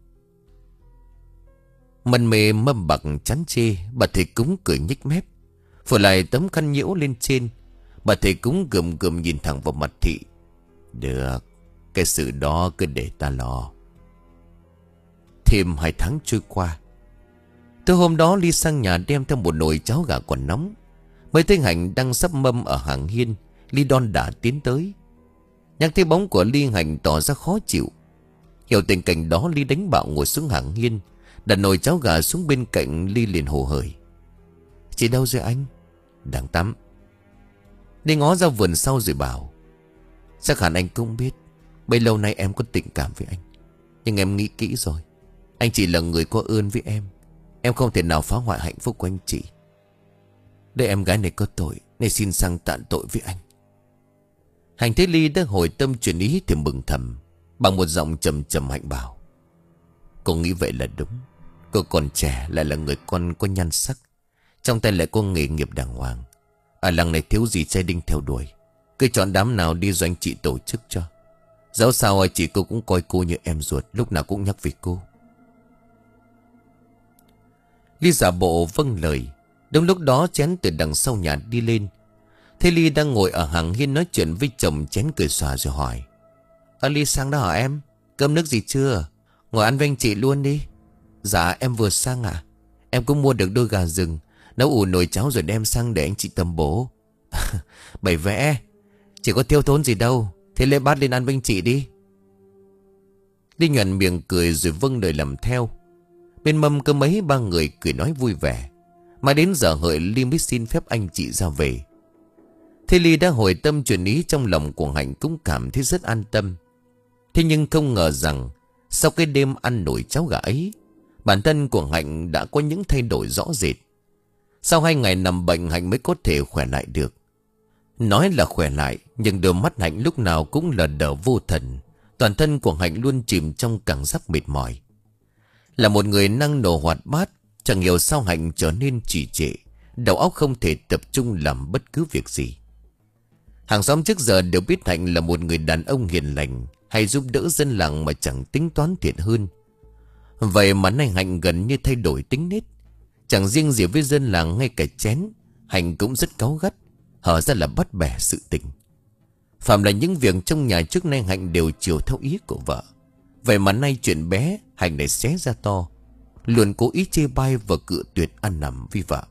Mân mê mâm bạc chán chê, bà thầy cúng cười nhếch mép, phủ lại tấm khăn nhiễu lên trên. Bà thầy cúng gườm gườm nhìn thẳng vào mặt thị. Được, cái sự đó cứ để ta lo. Thêm hai tháng trôi qua. Từ hôm đó Ly sang nhà đem theo một nồi cháo gà còn nóng. Mới thấy Hạnh đang sắp mâm ở hàng hiên, Ly đon đả tiến tới. Nhắc thấy bóng của Ly, Hạnh tỏ ra khó chịu. Hiểu tình cảnh đó, Ly đánh bạo ngồi xuống hàng hiên, đặt nồi cháo gà xuống bên cạnh. Ly liền hồ hởi. Chị đâu rồi anh? Đang tắm. Ly ngó ra vườn sau rồi bảo. Chắc hẳn anh cũng biết, bấy lâu nay em có tình cảm với anh. Nhưng em nghĩ kỹ rồi, anh chỉ là người có ơn với em. Em không thể nào phá hoại hạnh phúc của anh chị. Để em gái này có tội, nên xin sang tạ tội với anh. Hạnh thấy Ly đã hồi tâm chuyển ý thì mừng thầm. Bằng một giọng trầm trầm Hạnh bảo. Cô nghĩ vậy là đúng. Cô còn trẻ, lại là người con có nhan sắc, trong tay lại có nghề nghiệp đàng hoàng. Ở làng này thiếu gì trai đinh theo đuổi, cứ chọn đám nào đi do anh chị tổ chức cho. Dẫu sao chị cô cũng coi cô như em ruột, lúc nào cũng nhắc về cô. Ly giả bộ vâng lời. Đúng lúc đó Chén từ đằng sau nhà đi lên. Thế Ly đang ngồi ở hàng hiên nói chuyện với chồng, Chén cười xòa rồi hỏi. Ơ Ly sang đó hả em? Cơm nước gì chưa? Ngồi ăn với anh chị luôn đi. Dạ em vừa sang ạ. Em cũng mua được đôi gà rừng, Nấu ủ nồi cháo rồi đem sang để anh chị tầm bổ. Bày vẽ, chỉ có tiêu tốn gì đâu. Thế lấy bát lên ăn với anh chị đi. Ly nhuận miệng cười rồi vâng lời làm theo. Bên mâm có mấy ba người cười nói vui vẻ. Mà đến giờ hợi Ly mới xin phép anh chị ra về. Thế Ly đã hồi tâm chuyển ý, trong lòng của Hạnh cũng cảm thấy rất an tâm. Thế nhưng không ngờ rằng sau cái đêm ăn nồi cháo gà ấy, bản thân của Hạnh đã có những thay đổi rõ rệt. Sau hai ngày nằm bệnh, Hạnh mới có thể khỏe lại được. Nói là khỏe lại, nhưng đôi mắt Hạnh lúc nào cũng lờ đờ vô thần. Toàn thân của Hạnh luôn chìm trong cảm giác mệt mỏi. Là một người năng nổ hoạt bát, chẳng hiểu sao Hạnh trở nên trì trệ, đầu óc không thể tập trung làm bất cứ việc gì. Hàng xóm trước giờ đều biết Hạnh là một người đàn ông hiền lành, hay giúp đỡ dân làng mà chẳng tính toán thiện hơn. Vậy mà nay Hạnh gần như thay đổi tính nết. Chẳng riêng gì với dân làng, ngay cả chén Hạnh cũng rất cáu gắt, hở ra là bắt bẻ sự tình. Phạm là những việc trong nhà trước nay Hạnh đều chiều theo ý của vợ. Vậy mà nay chuyện bé Hạnh lại xé ra to, luôn cố ý chê bai và cự tuyệt ăn nằm với vợ.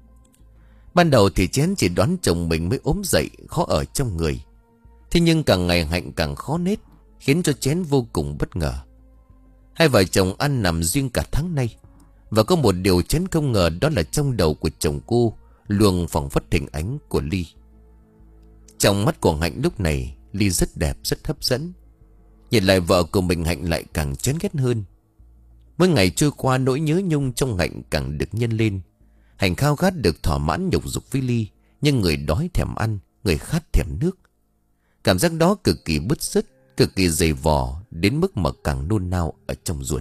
Ban đầu thì chén chỉ đoán chồng mình mới ốm dậy, khó ở trong người. Thế nhưng càng ngày Hạnh càng khó nết, khiến cho chén vô cùng bất ngờ. Hai vợ chồng ăn nằm riêng cả tháng nay. Và có một điều chén không ngờ, đó là trong đầu của chồng cô luôn phảng phất hình ảnh của Ly. Trong mắt của Hạnh lúc này, Ly rất đẹp, rất hấp dẫn. Nhìn lại vợ của mình, Hạnh lại càng chán ghét hơn. Mỗi ngày trôi qua, nỗi nhớ nhung trong Hạnh càng được nhân lên. Hạnh khao khát được thỏa mãn nhục dục với Ly, nhưng người đói thèm ăn, người khát thèm nước. Cảm giác đó cực kỳ bứt rứt, cực kỳ dày vò, đến mức mà càng nôn nao ở trong ruột.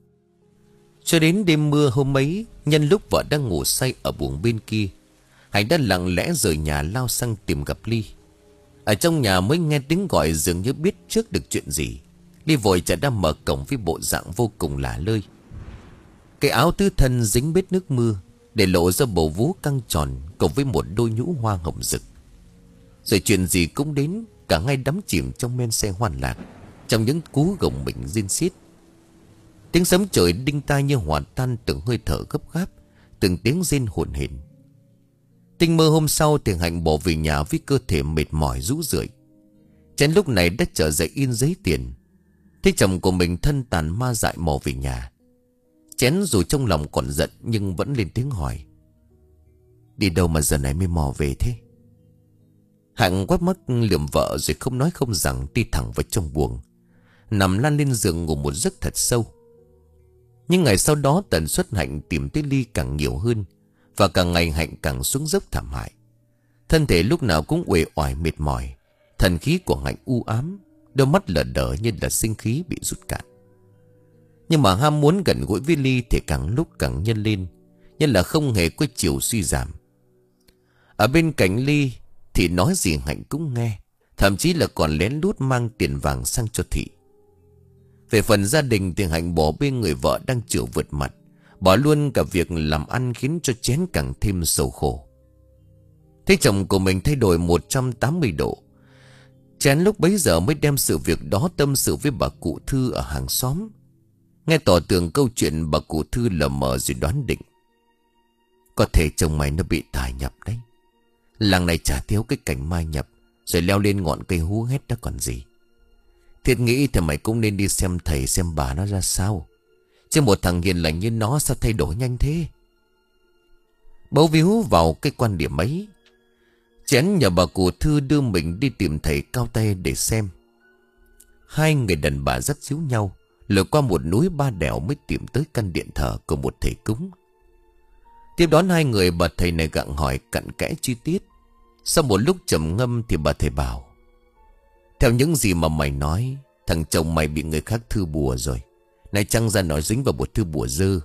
Cho đến đêm mưa hôm ấy, nhân lúc vợ đang ngủ say ở buồng bên kia, Hạnh đã lặng lẽ rời nhà lao sang tìm gặp Ly. Ở trong nhà mới nghe tiếng gọi, dường như biết trước được chuyện gì. Ly vội chạy ra mở cổng với bộ dạng vô cùng lả lơi. Cái áo tứ thân dính bết nước mưa, để lộ ra bầu vú căng tròn cùng với một đôi nhũ hoa hồng rực. Rồi chuyện gì cũng đến, cả ngay đắm chìm trong men say hoan lạc, trong những cú gồng mình rin xiết. Tiếng sấm trời đinh tai như hòa tan từng hơi thở gấp gáp, từng tiếng rên hổn hển. Tinh mơ hôm sau thì Hạnh bỏ về nhà với cơ thể mệt mỏi rũ rượi. Chén lúc này đã trở dậy in giấy tiền. Thấy chồng của mình thân tàn ma dại mò về nhà, Chén dù trong lòng còn giận nhưng vẫn lên tiếng hỏi: đi đâu mà giờ này mới mò về thế? Hạnh quát mắt liềm vợ rồi không nói không rằng đi thẳng vào trong buồng, nằm lăn lên giường ngủ một giấc thật sâu. Nhưng ngày sau đó tần suất Hạnh tìm tới Ly càng nhiều hơn, và càng ngày Hạnh càng xuống dốc thảm hại. Thân thể lúc nào cũng uể oải mệt mỏi, thần khí của Hạnh u ám, đôi mắt lờ đờ như là sinh khí bị rút cạn. Nhưng mà ham muốn gần gũi với Ly thì càng lúc càng nhân lên, như là không hề có chiều suy giảm. Ở bên cạnh Ly thì nói gì Hạnh cũng nghe, thậm chí là còn lén lút mang tiền vàng sang cho Thị. Về phần gia đình thì Hạnh bỏ bên người vợ đang chịu vượt mặt, bỏ luôn cả việc làm ăn, khiến cho Chén càng thêm sầu khổ. Thấy chồng của mình thay đổi một trăm tám mươi độ, Chén lúc bấy giờ mới đem sự việc đó tâm sự với bà cụ Thư ở hàng xóm. Nghe tỏ tường câu chuyện, bà cụ Thư lờ mờ rồi đoán định: có thể chồng mày nó bị tài nhập đấy. Làng này chả thiếu cái cảnh mai nhập rồi leo lên ngọn cây hú hét đó còn gì. Thiệt nghĩ thì mày cũng nên đi xem thầy xem bà nó ra sao, chứ một thằng hiền lành như nó sao thay đổi nhanh thế. Bấu víu vào cái quan điểm ấy, Chén nhờ bà cụ Thư đưa mình đi tìm thầy cao tay để xem. Hai người đàn bà dắt díu nhau, lội qua một núi ba đèo mới tìm tới căn điện thờ của một thầy cúng. Tiếp đón hai người, bà thầy này gặng hỏi cặn kẽ chi tiết. Sau một lúc trầm ngâm thì bà thầy bảo: theo những gì mà mày nói, thằng chồng mày bị người khác thư bùa rồi. Này chăng ra nói dính vào một thư bùa dơ.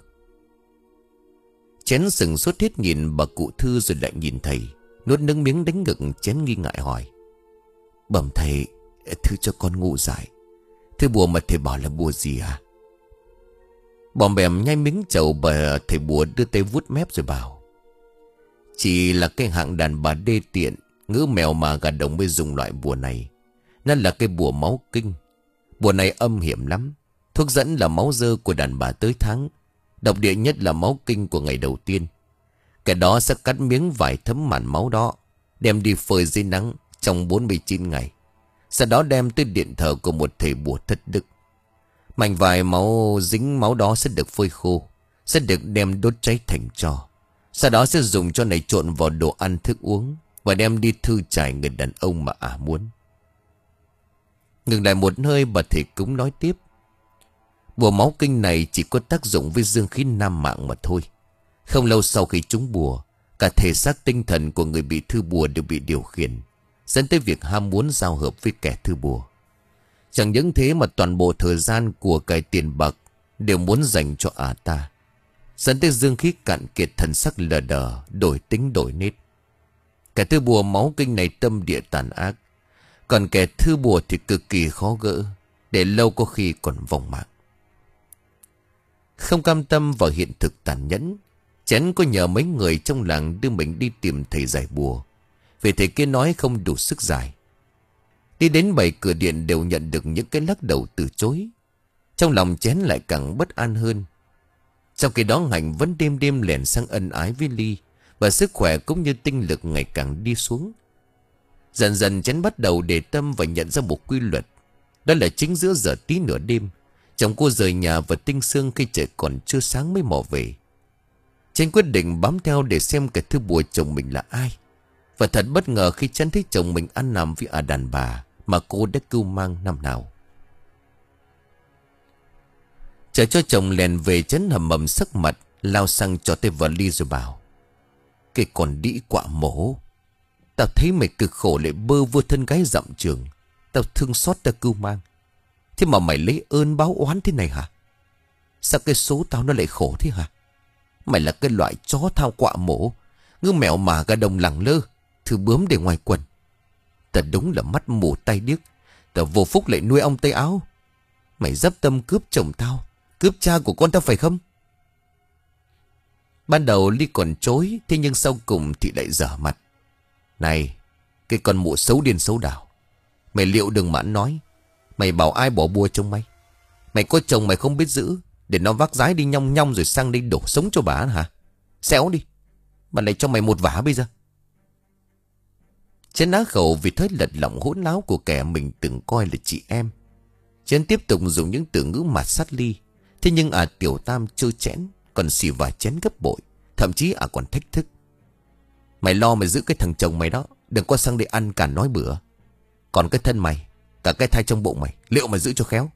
Chén sừng sốt hết nhìn bà cụ Thư rồi lại nhìn thầy, nuốt nước miếng đánh ngực. Chén nghi ngại hỏi: bẩm thầy, thứ cho con ngủ dại. Thư bùa mà thầy bảo là bùa gì à? Bòm bèm nhai miếng chầu, bà thầy bùa đưa tay vuốt mép rồi bảo: chỉ là cái hạng đàn bà đê tiện, ngữ mèo mà gà đồng mới dùng loại bùa này. Nó là cái bùa máu kinh. Bùa này âm hiểm lắm. Thuốc dẫn là máu dơ của đàn bà tới tháng, độc địa nhất là máu kinh của ngày đầu tiên. Kẻ đó sẽ cắt miếng vải thấm màn máu đó, đem đi phơi dưới nắng trong bốn mươi chín ngày. Sau đó đem tới điện thờ của một thầy bùa thất đức. Mảnh vải máu dính máu đó sẽ được phơi khô, sẽ được đem đốt cháy thành tro. Sau đó sẽ dùng cho này trộn vào đồ ăn thức uống, và đem đi thư trải người đàn ông mà ả muốn. Ngừng lại một hơi, bà thầy cúng nói tiếp. Bùa máu kinh này chỉ có tác dụng với dương khí nam mạng mà thôi. Không lâu sau khi trúng bùa, cả thể xác tinh thần của người bị thư bùa đều bị điều khiển, dẫn tới việc ham muốn giao hợp với kẻ thư bùa. Chẳng những thế mà toàn bộ thời gian của cải tiền bạc đều muốn dành cho ả ta, dẫn tới dương khí cạn kiệt, thần sắc lờ đờ, đổi tính đổi nết. Kẻ thư bùa máu kinh này tâm địa tàn ác, còn kẻ thư bùa thì cực kỳ khó gỡ, để lâu có khi còn vong mạng. Không cam tâm vào hiện thực tàn nhẫn, Chén có nhờ mấy người trong làng đưa mình đi tìm thầy giải bùa, vì thầy kia nói không đủ sức giải. Đi đến bảy cửa điện đều nhận được những cái lắc đầu từ chối. Trong lòng Chén lại càng bất an hơn. Sau khi đó Hạnh vẫn đêm đêm lẻn sang ân ái với Ly, và sức khỏe cũng như tinh lực ngày càng đi xuống. Dần dần Chén bắt đầu để tâm và nhận ra một quy luật. Đó là chính giữa giờ tí nửa đêm, chồng cô rời nhà và tinh sương khi trời còn chưa sáng mới mò về. Chén quyết định bám theo để xem kẻ thứ bùa chồng mình là ai. Và thật bất ngờ khi Chén thấy chồng mình ăn nằm với ả đàn bà mà cô đã cưu mang năm nào. Chờ cho chồng lèn về, Chén hầm mầm sắc mặt, lao sang cho tay vào Ly rồi bảo: "Cái con đĩ quạ mổ, tao thấy mày cực khổ lại bơ vơ thân gái dặm trường, tao thương xót ta cưu mang. Thế mà mày lấy ơn báo oán thế này hả? Sao cái số tao nó lại khổ thế hả? Mày là cái loại chó thao quạ mổ, ngư mèo mà gà đồng lẳng lơ, thứ bướm để ngoài quần. Ta đúng là mắt mù tay điếc, ta vô phúc lại nuôi ong tay áo. Mày dấp tâm cướp chồng tao, cướp cha của con tao phải không?" Ban đầu Ly còn chối, thế nhưng sau cùng thì lại dở mặt. "Này, cái con mụ xấu điên xấu đảo, mày liệu đừng mà ăn nói. Mày bảo ai bỏ bùa chồng mày? Mày có chồng mày không biết giữ, để nó vác rái đi nhong nhong rồi sang đây đổ sống cho bà hả? Xéo đi, bà lại cho mày một vả bây giờ." Chén á khẩu vì thói lật lọng hỗn láo của kẻ mình từng coi là chị em. Chén tiếp tục dùng những từ ngữ mạt sát Ly. Thế nhưng à Tiểu Tam chơi Chén còn xì vào Chén gấp bội, thậm chí à còn thách thức: "Mày lo mày giữ cái thằng chồng mày đó, đừng có sang đây ăn càn nói bữa. Còn cái thân mày, cả cái thai trong bụng mày, liệu mày giữ cho khéo."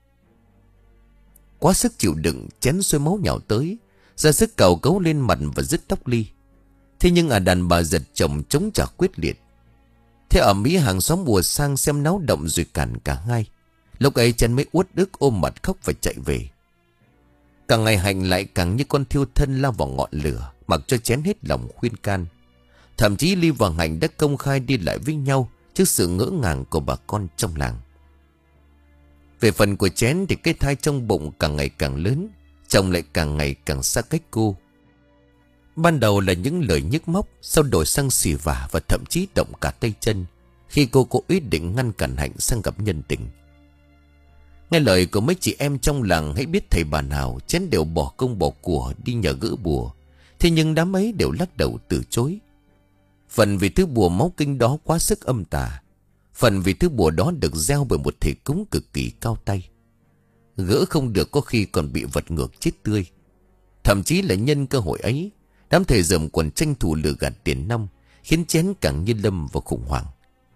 Quá sức chịu đựng, Chén sôi máu nhào tới, ra sức cào cấu lên mặt và dứt tóc Ly. Thế nhưng à đàn bà giật chồng chống trả quyết liệt. Thế ở Mỹ hàng xóm bùa sang xem náo động rồi cản cả hai. Lúc ấy Chén mới uất ức ôm mặt khóc và chạy về. Càng ngày Hạnh lại càng như con thiêu thân lao vào ngọn lửa, mặc cho Chén hết lòng khuyên can. Thậm chí Ly và Hạnh đã công khai đi lại với nhau trước sự ngỡ ngàng của bà con trong làng. Về phần của Chén thì cái thai trong bụng càng ngày càng lớn, chồng lại càng ngày càng xa cách cô. Ban đầu là những lời nhức móc, sau đổi sang xì vả và thậm chí động cả tay chân khi cô có ý định ngăn cản Hạnh sang gặp nhân tình. Nghe lời của mấy chị em trong làng, hãy biết thầy bà nào Chén đều bỏ công bỏ của đi nhờ gỡ bùa. Thế nhưng đám ấy đều lắc đầu từ chối. Phần vì thứ bùa máu kinh đó quá sức âm tà, phần vì thứ bùa đó được gieo bởi một thầy cúng cực kỳ cao tay. Gỡ không được có khi còn bị vật ngược chết tươi. Thậm chí là nhân cơ hội ấy, đám thầy dầm còn tranh thủ lừa gạt tiền nong, khiến Chén càng như lâm vào khủng hoảng.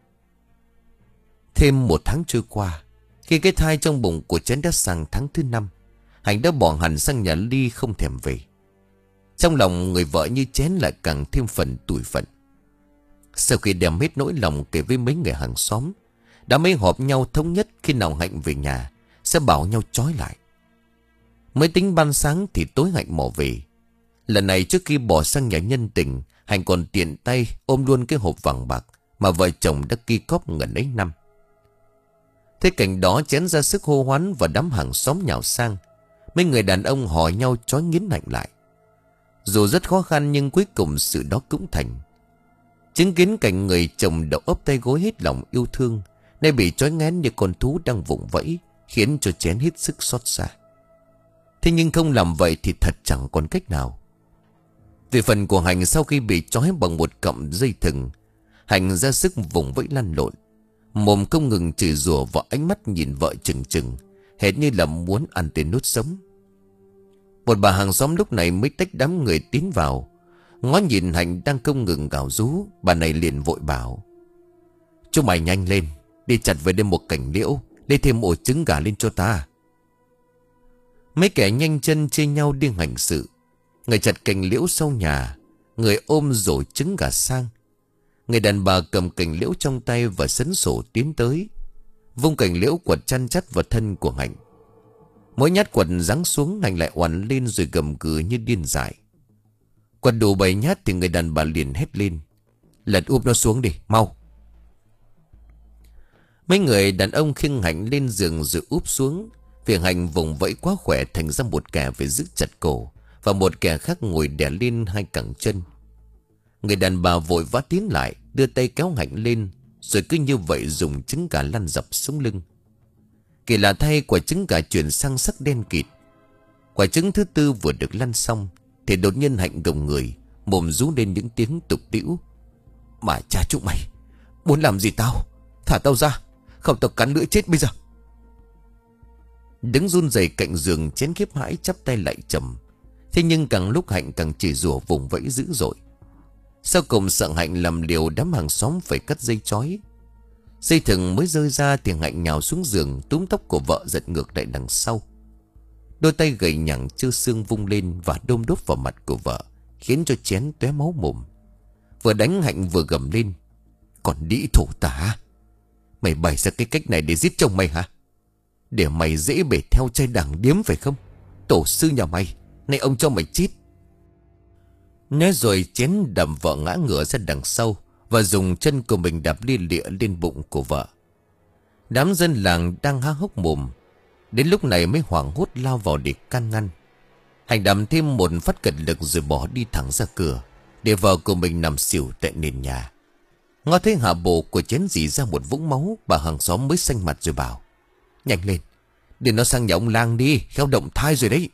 Thêm một tháng trôi qua, khi cái thai trong bụng của Chén đã sang tháng thứ năm, Hạnh đã bỏ hẳn sang nhà Ly không thèm về. Trong lòng người vợ như Chén lại càng thêm phần tủi phận. Sau khi đem hết nỗi lòng kể với mấy người hàng xóm, đã mấy họp nhau thống nhất khi nào Hạnh về nhà sẽ bảo nhau trói lại. Mới tính ban sáng thì tối Hạnh mò về. Lần này trước khi bỏ sang nhà nhân tình, Hạnh còn tiện tay ôm luôn cái hộp vàng bạc mà vợ chồng đã ghi cóp ngần ấy năm. Thế cảnh đó Chén ra sức hô hoán và đám hàng xóm nhào sang. Mấy người đàn ông hò nhau trói nghiến Hạnh lại. Dù rất khó khăn nhưng cuối cùng sự đó cũng thành. Chứng kiến cảnh người chồng đầu ấp tay gối hết lòng yêu thương, nay bị trói ngén như con thú đang vùng vẫy, khiến cho Chén hết sức xót xa. Thế nhưng không làm vậy thì thật chẳng còn cách nào. Về phần của Hành, sau khi bị trói bằng một cọng dây thừng, Hành ra sức vùng vẫy lăn lộn, mồm không ngừng chửi rủa và ánh mắt nhìn vợ chừng chừng, hệt như là muốn ăn tên nuốt sống. Một bà hàng xóm lúc này mới tách đám người tiến vào, ngó nhìn Hành đang không ngừng gào rú. Bà này liền vội bảo: "Chúng mày nhanh lên, đi chặt về đem một cành liễu, lấy thêm ổ trứng gà lên cho ta." Mấy kẻ nhanh chân chia nhau đi hành sự. Người chặt cành liễu sau nhà, người ôm rổ trứng gà sang. Người đàn bà cầm cành liễu trong tay và sấn sổ tiến tới, vung cành liễu quật chăn chắt vào thân của Hạnh. Mỗi nhát quật giáng xuống, Hạnh lại oằn lên rồi gầm gừ như điên dại. Quật đủ bảy nhát thì người đàn bà liền hét lên: "Lật úp nó xuống đi, mau!" Mấy người đàn ông khiêng Hạnh lên giường rồi úp xuống. Vì Hạnh vùng vẫy quá khỏe, thành ra một kẻ phải giữ chặt cổ và một kẻ khác ngồi đè lên hai cẳng chân. Người đàn bà vội vã tiến lại, đưa tay kéo Hạnh lên, rồi cứ như vậy dùng trứng gà lăn dập xuống lưng. Kỳ lạ thay, quả trứng gà chuyển sang sắc đen kịt. Quả trứng thứ tư vừa được lăn xong thì đột nhiên Hạnh gồng người, mồm rú lên những tiếng tục tĩu: "Mà cha chúng mày muốn làm gì tao? Thả tao ra, không tao cắn lưỡi chết bây giờ." Đứng run rẩy cạnh giường, Chén khiếp hãi chắp tay lại trầm. Thế nhưng càng lúc Hạnh càng chỉ rủa vùng vẫy dữ dội. Sau cùng sợ Hạnh làm liều, đám hàng xóm phải cắt dây chói. Dây thừng mới rơi ra thì Hạnh nhào xuống giường, túm tóc của vợ giật ngược lại đằng sau. Đôi tay gầy nhẳng trơ xương vung lên và đôm đốp vào mặt của vợ, khiến cho Chén tóe máu mồm. Vừa đánh Hạnh vừa gầm lên: "Còn đĩ thổ tả, mày bày ra cái cách này để giết chồng mày hả? Để mày dễ bể theo trai đảng điếm phải không? Tổ sư nhà mày, nay ông cho mày chết." Nói rồi Chén đầm vợ ngã ngửa ra đằng sau và dùng chân của mình đạp lia lịa lên bụng của vợ. Đám dân làng đang há hốc mồm, đến lúc này mới hoảng hốt lao vào để can ngăn. Hành đầm thêm một phát cật lực rồi bỏ đi thẳng ra cửa, để vợ của mình nằm xỉu tại nền nhà. Ngó thấy hạ bộ của Chén rỉ ra một vũng máu, bà hàng xóm mới xanh mặt rồi bảo: "Nhanh lên, để nó sang nhà ông lang đi, khéo động thai rồi đấy."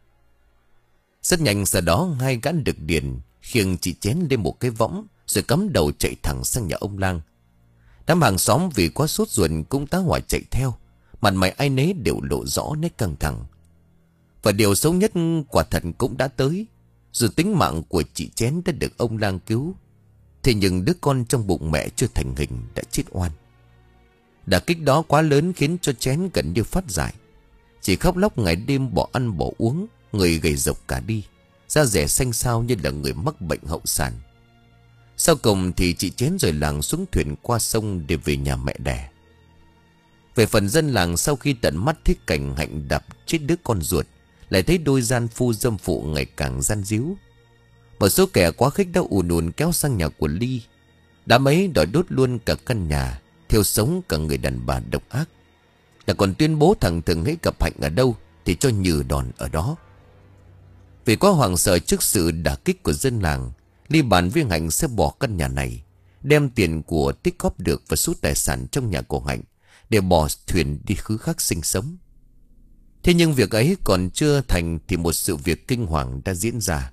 Rất nhanh sau đó hai gã đực điền khiêng chị Chén lên một cái võng, rồi cắm đầu chạy thẳng sang nhà ông lang. Đám hàng xóm vì quá sốt ruột cũng tá hỏa chạy theo, mặt mày ai nấy đều lộ rõ nét căng thẳng. Và điều xấu nhất quả thật cũng đã tới. Dù tính mạng của chị Chén đã được ông lang cứu, thế nhưng đứa con trong bụng mẹ chưa thành hình đã chết oan. Đả kích đó quá lớn khiến cho Chén gần như phát dại, chỉ khóc lóc ngày đêm, bỏ ăn bỏ uống, người gầy rộc cả đi, da dẻ xanh xao như là người mắc bệnh hậu sản. Sau cùng thì chị Chén rồi làng xuống thuyền qua sông để về nhà mẹ đẻ. Về phần dân làng, sau khi tận mắt thấy cảnh Hạnh đập chết đứa con ruột, lại thấy đôi gian phu dâm phụ ngày càng gian díu. Một số kẻ quá khích đã ùn ùn kéo sang nhà của Ly. Đám ấy đòi đốt luôn cả căn nhà, thiêu sống cả người đàn bà độc ác, là còn tuyên bố thằng Thường hễ gặp Hạnh ở đâu thì cho nhừ đòn ở đó. Vì quá hoảng sợ trước sự đả kích của dân làng, Ly bàn với Hạnh sẽ bỏ căn nhà này, đem tiền của tích góp được và số tài sản trong nhà của Hạnh để bỏ thuyền đi khứ khác sinh sống. Thế nhưng việc ấy còn chưa thành thì một sự việc kinh hoàng đã diễn ra.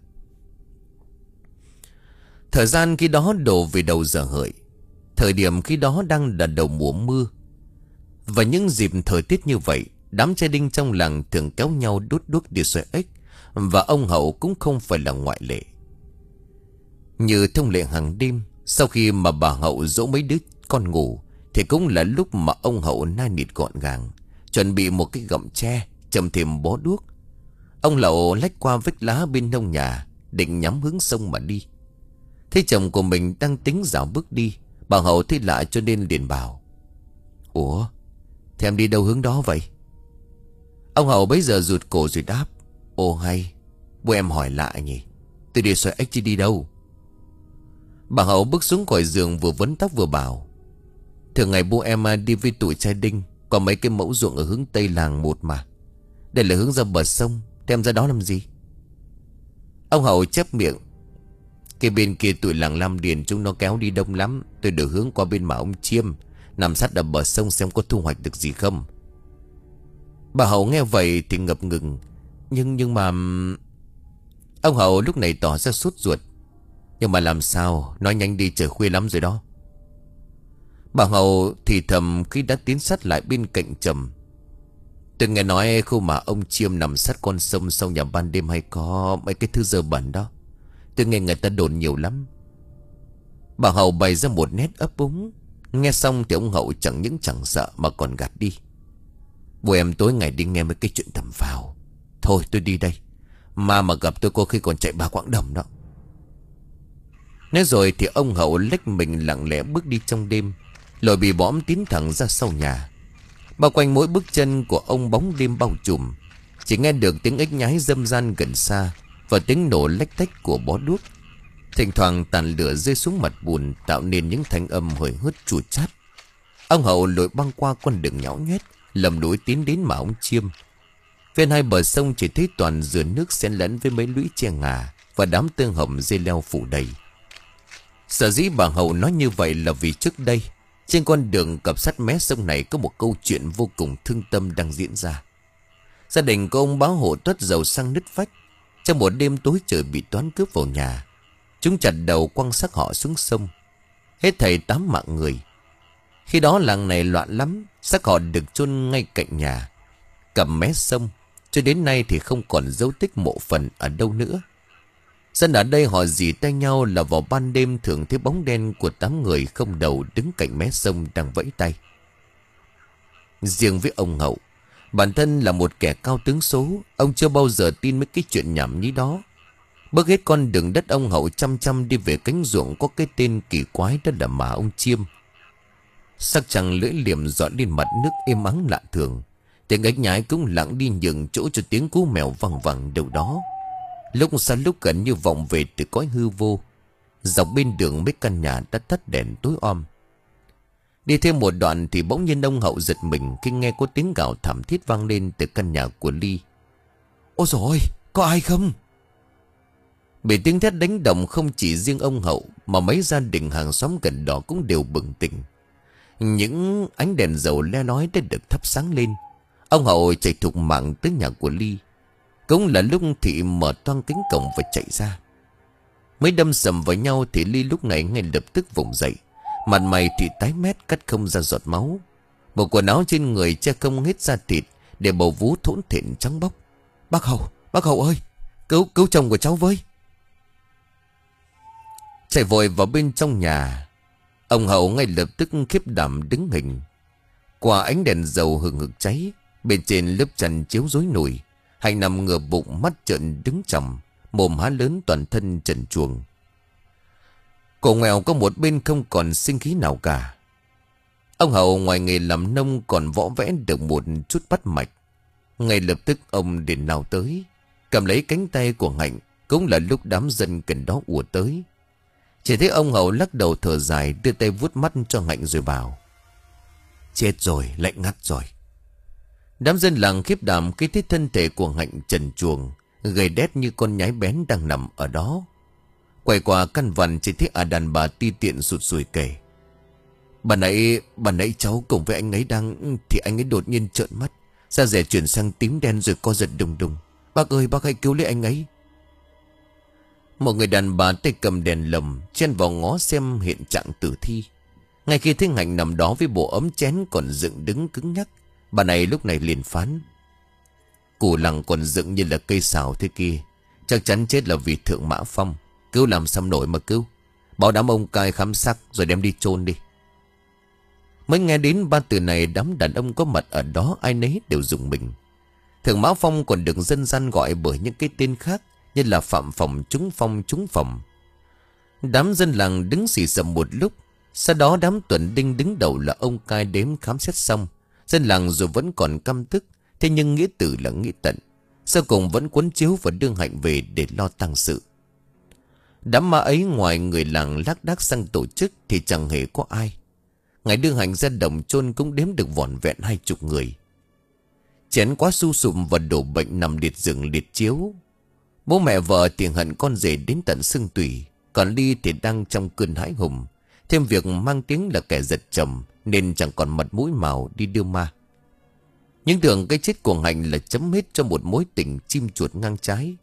Thời gian khi đó đổ về đầu giờ hợi. Thời điểm khi đó đang là đầu mùa mưa. Và những dịp thời tiết như vậy, đám trai đinh trong làng thường kéo nhau đốt đuốc đi xoay ếch, và ông Hậu cũng không phải là ngoại lệ. Như thông lệ hàng đêm, sau khi mà bà Hậu dỗ mấy đứa con ngủ, thì cũng là lúc mà ông Hậu nai nịt gọn gàng, chuẩn bị một cái gậm tre, châm thêm bó đuốc. Ông Hậu lách qua vách lá bên nông nhà, định nhắm hướng sông mà đi. Thấy chồng của mình đang tính dạo bước đi, bà Hậu thấy lạ cho nên liền bảo: "Ủa, thế em đi đâu hướng đó vậy?" Ông Hậu bấy giờ rụt cổ rồi đáp: "Ồ hay, bố em hỏi lạ nhỉ, tôi đi xoay ếch chứ đi đâu." Bà Hậu bước xuống khỏi giường, vừa vấn tóc vừa bảo: "Thường ngày bố em đi với tụi trai đinh, có mấy cái mẫu ruộng ở hướng tây làng một mà. Đây là hướng ra bờ sông, thế em ra đó làm gì?" Ông Hậu chép miệng: "Cái bên kia tụi làng Lam Điền chúng nó kéo đi đông lắm, tôi đổi hướng qua bên mà ông Chiêm, nằm sát ở bờ sông xem có thu hoạch được gì không." Bà Hậu nghe vậy thì ngập ngừng: Nhưng nhưng mà... Ông Hậu lúc này tỏ ra sốt ruột. Nhưng mà làm sao, nói nhanh đi, trời khuya lắm rồi đó. Bà Hậu thì thầm khi đã tiến sát lại bên cạnh Trầm. Tôi nghe nói khu mà ông Chiêm nằm sát con sông sau nhà ban đêm hay có mấy cái thứ dơ bẩn đó. Tôi nghe người ta đồn nhiều lắm. Bà Hậu bày ra một nét ấp úng. Nghe xong thì ông Hậu chẳng những chẳng sợ mà còn gạt đi. Bố em tối ngày đi nghe mấy cái chuyện tầm phào. Thôi tôi đi đây. Mà mà gặp tôi có khi còn chạy ba quãng đồng đó. Nói rồi thì ông Hậu lách mình lặng lẽ bước đi trong đêm. Lội bị bõm tiến thẳng ra sau nhà. Bao quanh mỗi bước chân của ông bóng đêm bao trùm. Chỉ nghe được tiếng ếch nhái râm ran gần xa và tiếng nổ lách tách của bó đuốc. Thỉnh thoảng tàn lửa rơi xuống mặt bùn tạo nên những thanh âm hời hợt chua chát. Ông Hậu lội băng qua con đường nhão nhoét, lầm núi tiến đến mà ông Chiêm. Bên hai bờ sông chỉ thấy toàn dừa nước xen lẫn với mấy lũy tre ngà và đám tương hồng dây leo phủ đầy. Sở dĩ bà Hậu nói như vậy là vì trước đây trên con đường cập sát mé sông này có một câu chuyện vô cùng thương tâm đang diễn ra. Gia đình của ông Báo Hộ tuất giàu sang nứt vách. Trong một đêm tối trời bị toán cướp vào nhà. Chúng chặt đầu quăng xác họ xuống sông. Hết thảy tám mạng người. Khi đó làng này loạn lắm. Xác họ được chôn ngay cạnh nhà, cầm mé sông. Cho đến nay thì không còn dấu tích mộ phần ở đâu nữa. Dân ở đây họ dì tay nhau là vào ban đêm thường thấy bóng đen của tám người không đầu đứng cạnh mé sông đang vẫy tay. Riêng với ông Hậu, bản thân là một kẻ cao tướng số, ông chưa bao giờ tin mấy cái chuyện nhảm nhí đó. Bước hết con đường đất, ông Hậu chăm chăm đi về cánh ruộng có cái tên kỳ quái đó là Mà Ông Chiêm. Sắc trăng lưỡi liềm dọn lên mặt nước êm ắng lạ thường. Tiếng ếch nhái cũng lặng đi nhường chỗ cho tiếng cú mèo văng vẳng đâu đó. Lúc xa lúc gần như vọng về từ cõi hư vô. Dọc bên đường mấy căn nhà đã tắt đèn tối om. Đi thêm một đoạn thì bỗng nhiên ông Hậu giật mình khi nghe có tiếng gào thảm thiết vang lên từ căn nhà của Ly. Ôi dồi ôi, có ai không? Bị tiếng thét đánh động không chỉ riêng ông Hậu mà mấy gia đình hàng xóm gần đó cũng đều bừng tỉnh. Những ánh đèn dầu le lói đã được thắp sáng lên. Ông Hậu chạy thục mạng tới nhà của Ly. Cũng là lúc Thị mở toang cánh cổng và chạy ra. Mới đâm sầm vào nhau thì Ly lúc này ngay lập tức vùng dậy. Mặt mày thì tái mét cắt không ra giọt máu. Bộ quần áo trên người che không hết da thịt để bầu vú thỗn thện trắng bóc. Bác Hậu, bác Hậu ơi, cứu cứu chồng của cháu với. Chạy vội vào bên trong nhà. Ông Hậu ngay lập tức khiếp đảm đứng hình. Qua ánh đèn dầu hừng hực cháy, bên trên lớp chăn chiếu rối nổi, Hạnh nằm ngửa bụng, mắt trợn đứng chằm, mồm há lớn, toàn thân trần truồng. Cổ nghèo có một bên không còn sinh khí nào cả. Ông Hậu ngoài nghề làm nông còn võ vẽ được một chút bắt mạch. Ngay lập tức ông đến nào tới, cầm lấy cánh tay của Hạnh. Cũng là lúc đám dân gần đó ùa tới. Chỉ thấy ông Hậu lắc đầu thở dài, đưa tay vuốt mắt cho Hạnh rồi bảo: chết rồi, lạnh ngắt rồi. Đám dân làng khiếp đảm khi thấy thân thể của Hạnh trần truồng, gầy đét như con nhái bén đang nằm ở đó. Quay qua căn vằn chỉ thấy à đàn bà ti tiện sụt sùi kể: Bà nãy, bà nãy cháu cùng với anh ấy đang, thì anh ấy đột nhiên trợn mắt, da dẻ chuyển sang tím đen rồi co giật đùng đùng. Bác ơi, bác hãy cứu lấy anh ấy. Một người đàn bà tay cầm đèn lồng chen vào ngó xem hiện trạng tử thi. Ngay khi thấy Hạnh nằm đó với bộ ấm chén còn dựng đứng cứng nhắc, bà này lúc này liền phán: củ lằng còn dựng như là cây xào thế kia, chắc chắn chết là vì thượng mã phong. Cứu làm sao nổi mà cứu. Bảo đám ông cai khám xác rồi đem đi chôn đi. Mới nghe đến ba từ này, đám đàn ông có mặt ở đó ai nấy đều rùng mình. Thượng mã phong còn được dân gian gọi bởi những cái tên khác, như là phạm phòng, trúng phong, trúng phẩm. Đám dân làng đứng xì xầm một lúc. Sau đó đám tuần đinh đứng đầu là ông cai đếm khám xét xong. Dân làng dù vẫn còn căm tức, thế nhưng nghĩa tử là nghĩa tận. Sau cùng vẫn cuốn chiếu và đưa Hạnh về để lo tang sự. Đám ma ấy ngoài người làng lác đác sang tổ chức thì chẳng hề có ai. Ngày đưa Hạnh ra đồng chôn cũng đếm được vỏn vẹn hai chục người. Chén quá su sụm và đổ bệnh nằm liệt giường liệt chiếu. Bố mẹ vợ thì hận con rể đến tận xương tủy. Còn Ly thì đang trong cơn hãi hùng. Thêm việc mang tiếng là kẻ giật chồng, nên chẳng còn mặt mũi màu đi đưa ma. Nhưng tưởng cái chết của Hạnh là chấm hết cho một mối tình chim chuột ngang trái.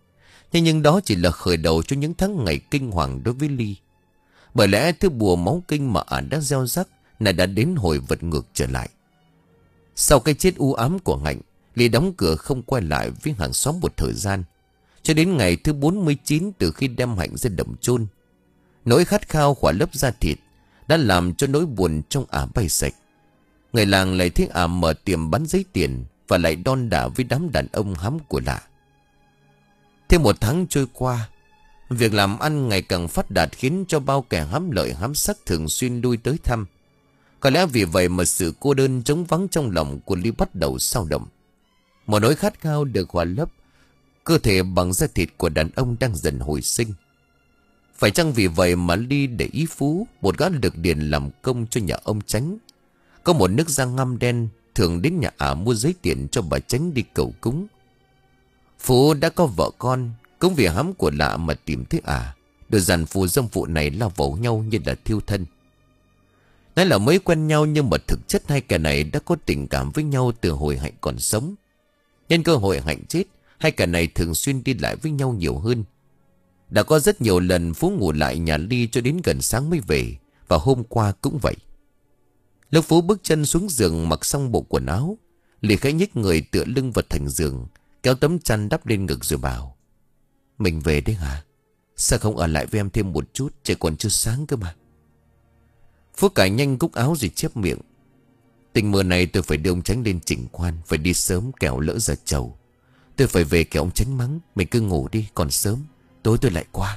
Thế nhưng đó chỉ là khởi đầu cho những tháng ngày kinh hoàng đối với Ly. Bởi lẽ thứ bùa máu kinh mà ả đã gieo rắc này đã đến hồi vật ngược trở lại. Sau cái chết u ám của Hạnh, Ly đóng cửa không quay lại với hàng xóm một thời gian. Cho đến ngày thứ bốn mươi chín từ khi đem Hạnh ra đồng chôn, nỗi khát khao khỏa lấp da thịt đã làm cho nỗi buồn trong ả bay sạch. Người làng lại thấy ả mở tiệm bán giấy tiền và lại đon đả với đám đàn ông hám của lạ. Thêm một tháng trôi qua, việc làm ăn ngày càng phát đạt khiến cho bao kẻ hám lợi hám sắc thường xuyên lui tới thăm. Có lẽ vì vậy mà sự cô đơn trống vắng trong lòng của Ly bắt đầu xao động. Một nỗi khát khao được hòa lấp cơ thể bằng da thịt của đàn ông đang dần hồi sinh. Phải chăng vì vậy mà Ly để ý Phú, một gã lực điền làm công cho nhà ông Chánh, có một nước da ngăm đen, thường đến nhà ả mua giấy tiền cho bà Chánh đi cầu cúng. Phú đã có vợ con, cũng vì hám của lạ mà tìm thấy ả. Đôi dàn phù dâm phụ này lao vào nhau như là thiêu thân. Nói là mới quen nhau nhưng mà thực chất hai kẻ này đã có tình cảm với nhau từ hồi Hạnh còn sống. Nhân cơ hội Hạnh chết, hai kẻ này thường xuyên đi lại với nhau nhiều hơn. Đã có rất nhiều lần Phú ngủ lại nhà Ly cho đến gần sáng mới về, và hôm qua cũng vậy. Lúc Phú bước chân xuống giường mặc xong bộ quần áo, Ly khẽ nhích người tựa lưng vào thành giường, kéo tấm chăn đắp lên ngực rồi bảo: "Mình về đấy hả? Sao không ở lại với em thêm một chút, trời còn chưa sáng cơ mà." Phú cài nhanh cúc áo rồi chép miệng: "Tình mưa này tôi phải đưa ông Chánh lên chỉnh quan, phải đi sớm kẻo lỡ giờ chầu. Tôi phải về kẻo ông Chánh mắng, mình cứ ngủ đi, còn sớm, tối tôi lại qua."